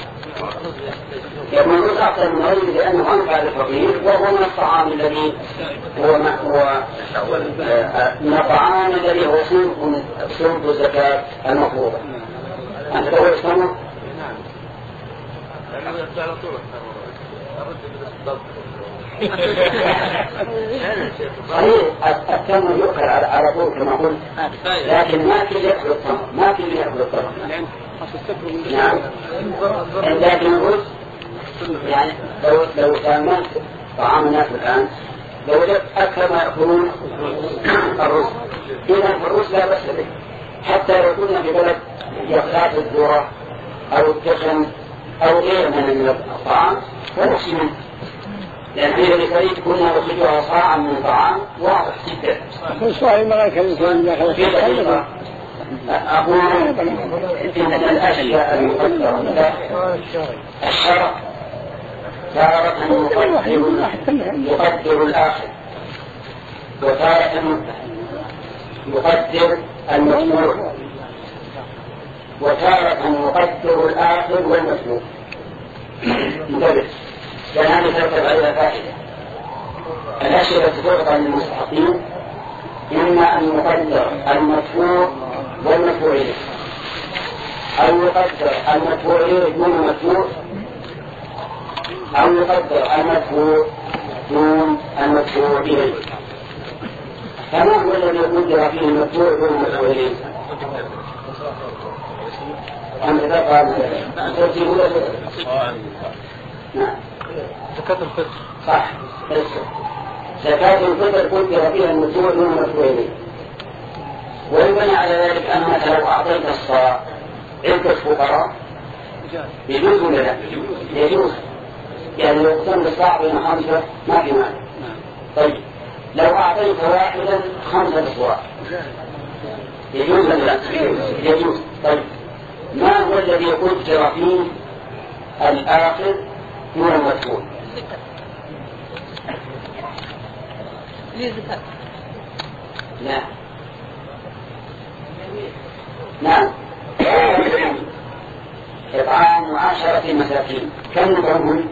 يكون الرز أفضل من غيره لأنه أنفع للفقير، وهو من الطعام الذي هو هو من الطعام الذي هو صنف الزكاة المفروضة. أنت تقول التمر؟ صحيح التمر يؤكل على طول كما قلت، لكن ما كل يأكل التمر، ما كل يأكل التمر. نعم، لكن الرز يعني لو لو تأملت طعام الناس الآن لوجدت أكثر ما يأكلون الرز. إذا الرز لا بأس به، حتى لو كنا في بلد يخاف الذرة أو التخن أو غير من الطعام ونفسي منه، لأن هي الكريم كنا نخرجها صاعا من طعام واضح جدا. في دقيقة أقول إن الأشياء المقدرة الشرع تارة يقدر الآخر، وتارة يقدر المشروع، وتارة يقدر الآخر والمشروع. انتبه، لأن هذه ترتب عليها فائدة. الأشياء التي تعطى للمستحقين إما أن يقدر المدفوع والمدفوع إليه، أو يقدر المدفوع إليه دون مدفوع، أو يقدر المدفوع دون المدفوع إليه. فما هو الذي قدر فيه المدفوع دون المدفوع إليه؟ أنت تقال ترتيب ولا نعم. زكاة الفطر. صح. زكاة الفطر قدر فيها المدفوع دون المدفوع إليه. ويبنى على ذلك أنك لو أعطيت الصاع عدة فقراء يجوز ولا لا؟ يجوز. يعني لو اقسم الصاع بين خمسة ما في مال. طيب لو أعطيت واحدا خمسة أصواع يجوز ولا لا؟ يجوز. طيب ما هو الذي قدر فيه الآخر دون المدفوع؟ لا. نعم. إطعام عشرة مساكين كم نطعمهم؟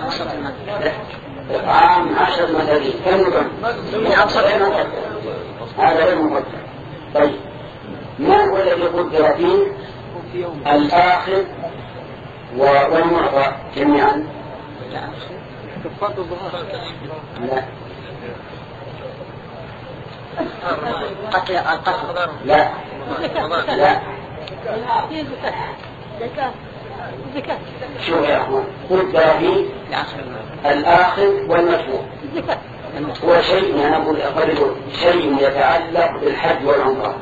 إطعام عشرة مساكين كم نطعمهم؟ من أبسط المساكين. هذا غير مقدر. طيب ما هو الذي قدر فيه الآخر والمعطى جميعا؟ لا. قتل القتل. لا. لا. زكاة. زكاة. شو يا أخوان؟ قدر فيه الآخر والمدفوع. هو شيء أنا أقول أقول شيء يتعلق بالحج والعمرة.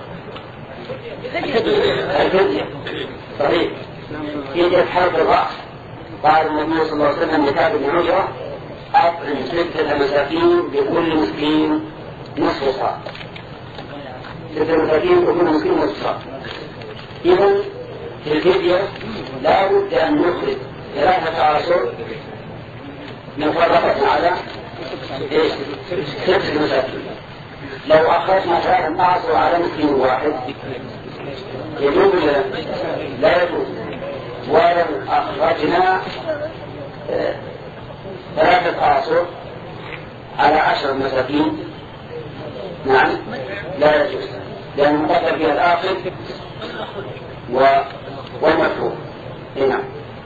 الفدية. صحيح. يجب حرف الرأس. قال النبي صلى الله عليه وسلم لكعب بن عجرة أطعم ستة مساكين لكل مسكين نصف صاع. ستة مساكين لكل مسكين نصف صاع. إذن في الفدية لا بد أن نخرج ثلاثة عشر مفرقة على ستة مساكين. لو أخرجنا ثلاثة عشر على مسكين واحد يجوز لا, لا يجوز. ولو أخرجنا ثلاثة عشر على عشر مساكين نعم لا يجوز لأن المقدر فيها الآخر والمدفوع. نعم.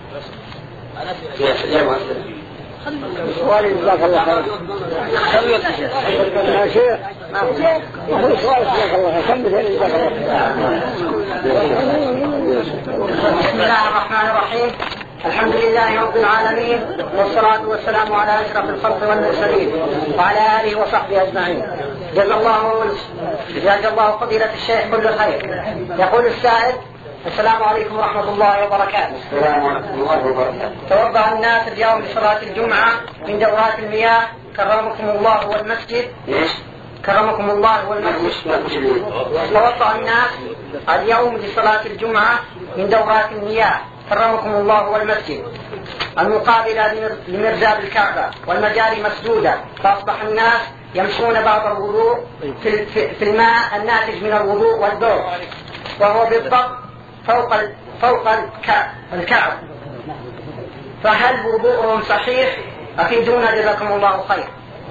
سؤالي جزاك الله خير. يا شيخ ما سؤال جزاك الله خير. كم مثال جزاك الله خير. بسم الله الرحمن الرحيم. الحمد لله رب العالمين والصلاة والسلام على أشرف الخلق والمرسلين وعلى آله وصحبه أجمعين. جزا الله جزا الله فضيلة الشيخ كل خير. يقول السائل: السلام عليكم ورحمة الله وبركاته. السلام ورحمة الله وبركاته. توضأ الناس اليوم لصلاة الجمعة من دورات المياه كرمكم الله والمسجد. إيش؟ كرمكم الله والمسجد. توضأ الناس اليوم لصلاة الجمعة من دورات المياه كرمكم الله والمسجد المقابلة لمرزاب الكعبة والمجاري مسدودة، فأصبح الناس يمشون بعض الوضوء في, في الماء الناتج من الوضوء والبول، وهو بالضبط فوق فوق الكعب. فهل وضوءهم صحيح؟ أفيدونا جزاكم الله خير.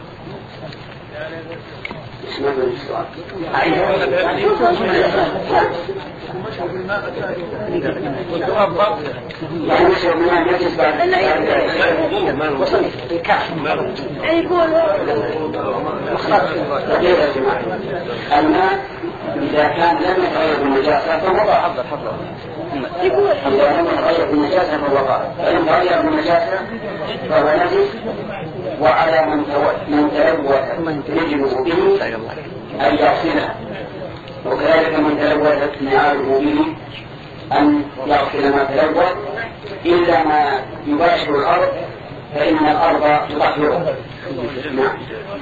الماء إذا كان لم يتغير بالنجاسة فهو حضر حضر إذا لم يتغير بالنجاسة فهو طاهر، فإن تغير بالنجاسة فهو نجس. وعلى من تلوث رجله به أن يغسلها، وكذلك من تلوثت نعاله به أن يغسل ما تلوث إلا ما يباشر الأرض فإن الأرض تطهره. نعم.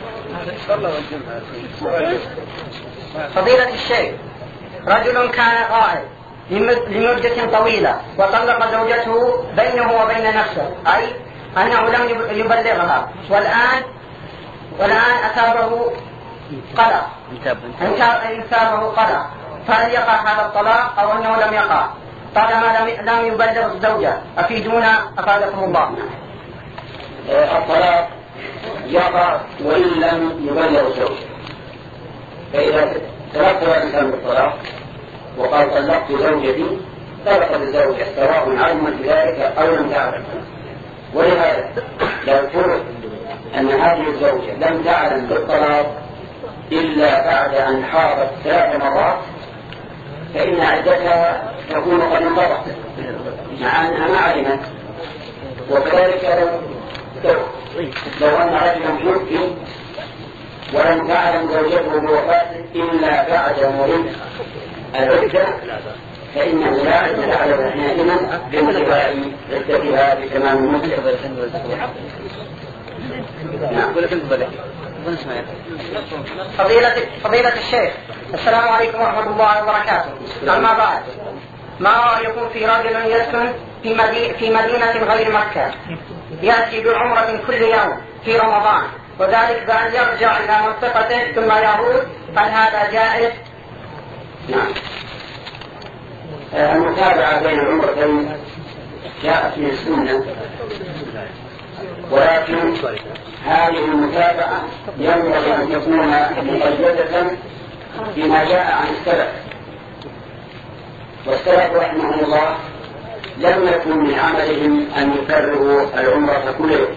فضيلة الشيخ، رجل كان غائب لمدة طويلة وطلق زوجته بينه وبين نفسه، أي أنه لم يبلغها، والآن والآن أثابه قلق أثابه قلق فهل يقع هذا الطلاق أو أنه لم يقع طالما لم يبلغ الزوجة؟ أفيدونا أفادكم الله. الطلاق يقع وإن لم يبلغ الزوجة. فإذا ترتب الإنسان بالطلاق وقال طلقت زوجتي طلقت الزوجة سواء علمت بذلك أو لم تعلم. ولهذا لو فرض أن هذه الزوجة لم تعلم بالطلاق إلا بعد أن حاضت ثلاث مرات فإن عدتها تكون قد انقضت مع أنها ما علمت. وكذلك لو, لو أن رجلا يبكي ولم تعلم زوجته بوفاته إلا بعد مرور العدة فإنه لا عدة على حينئذ بانتهاء عدتها بتمام المدة. نعم. فضيلة, فضيلة الشيخ، السلام عليكم ورحمة الله وبركاته. أما بعد، ما رأيكم في رجل يسكن في, مدي... في مدينة غير مكة يأتي بعمرة كل يوم في رمضان وذلك بأن يرجع إلى منطقته ثم يعود، هل هذا جائز؟ نعم. المتابعة بين العمرتين جاءت من السنة، ولكن هذه المتابعة ينبغي أن تكون مقيدة بما جاء عن السلف، والسلف رحمه الله لم يكن من عملهم أن يكرروا العمرة كل يوم،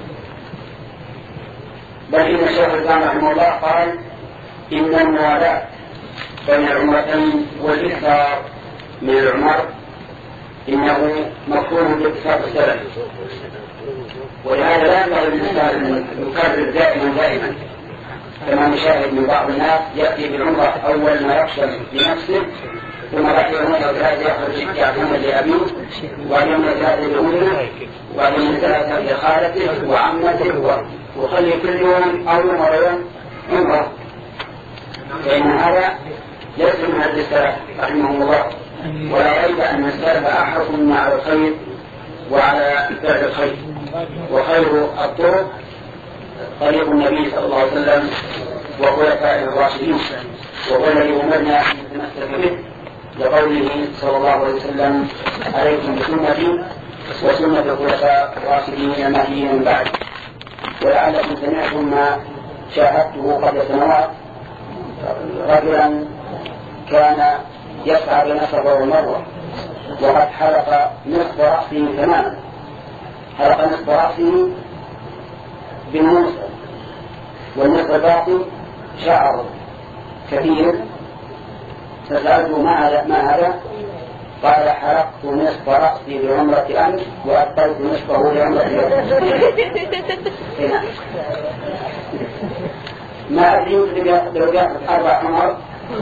بل إن الشيخ الإسلام رحمه الله قال إن الموالاة بين العمرتين والإكثار من العمر إنه مفهوم باتفاق السلف، ولهذا لا ينبغي للإنسان أن يكرر دائما دائما كما نشاهد من بعض الناس يأتي بالعمرة أول ما يخشى بنفسه ثم بعد عمره هذا يخرج يعتمد لأبيه وبعدين يذهب لأمه وبعدين يذهب لخالته وعمته وخلي كل يوم أو يوم أو يوم عمرة، فإن هذا ليس من هذه السلف رحمهم الله، ولا ريب أن السلف أحرص منا على الخير وعلى فعل الخير، وخير الطرق طريق النبي صلى الله عليه وسلم وخلفائه الراشدين، وهو الذي أمرنا أن نتمسك به لقوله صلى الله عليه وسلم عليكم بسنتي وسنة الخلفاء الراشدين المهديين من بعد. ولعلكم سمعتم ما شاهدته قبل سنوات، رجلا كان يسعى بين الصفا والمروة وقد حلق نصف رأسه تماما، حلق نصف رأسه بالموسى والنصف الباقي شعر كثير، فسألته ما هذا ما هذا قال حلقت نصف رأسي بعمرة أمس وأبقيت نصفه بعمرة يوم. ما أدري لو جاء أربع عمر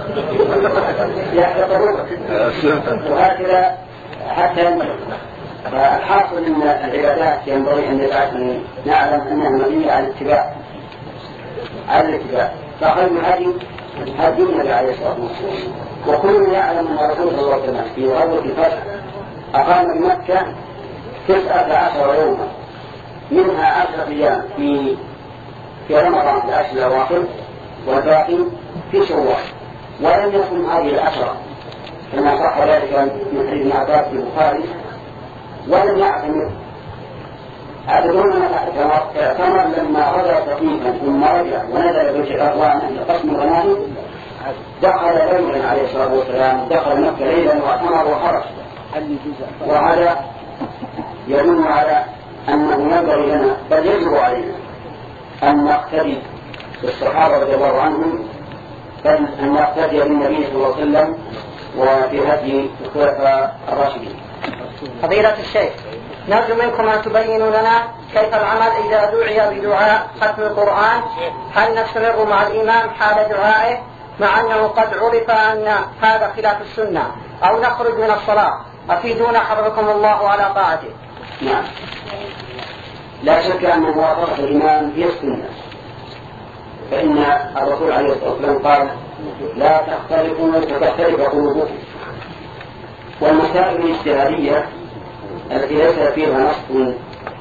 يحلقه وهكذا حتى ينبغي. فالحاصل أن العبادات ينبغي أن نعلم أنها مبنية على الاتباع على الاتباع فخير الهدي هدي النبي عليه الصلاة والسلام. وكل يعلم أن رسول الله صلى الله عليه وسلم في غزوة الفتح أقام بمكة تسعة عشر يوما، منها عشرة أيام في في رمضان العشر الأواخر والباقي في شوال، ولم يكن هذه العشرة كما صح ذلك من حديث ابن عباس في البخاري، ولم يعتمر عددون اعتمر لما غزا ثقيفا ثم رجع ونزل بوجه الأخوان عند قسم الغنائم. دخل ليلا عليه الصلاة والسلام دخل مكة ليلا واعتمر وخرج، وهذا يدل على أنه ينبغي لنا بل يجب علينا أن نقتدي بالصحابة رضي الله عنهم، بل أن نقتدي بالنبي صلى الله عليه وسلم وبهدي الخلفاء الراشدين. فضيلة الشيخ، نرجو منكم أن تبينوا لنا كيف العمل إذا دعي بدعاء ختم القرآن، هل نستمر مع الإمام حال دعائه مع أنه قد عرف أن هذا خلاف السنة أو نخرج من الصلاة؟ أفيدونا حفظكم الله على طاعته. نعم، لا شك أن موافقة الإمام هي السنة، فإن الرسول عليه الصلاة والسلام قال لا تختلفوا فتختلف قلوبكم. والمسائل الاجتهادية التي ليس فيها نص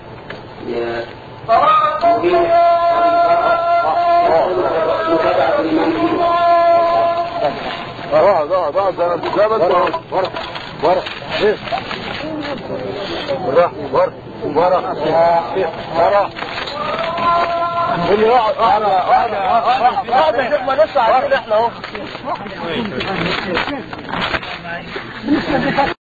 متابعة الإمام فيها. ورا ورا ورا ورا ورا ورا ورا ورا اللي يقعد اقعد اقعد اقعد اقعد ما لسه عارفين احنا اهو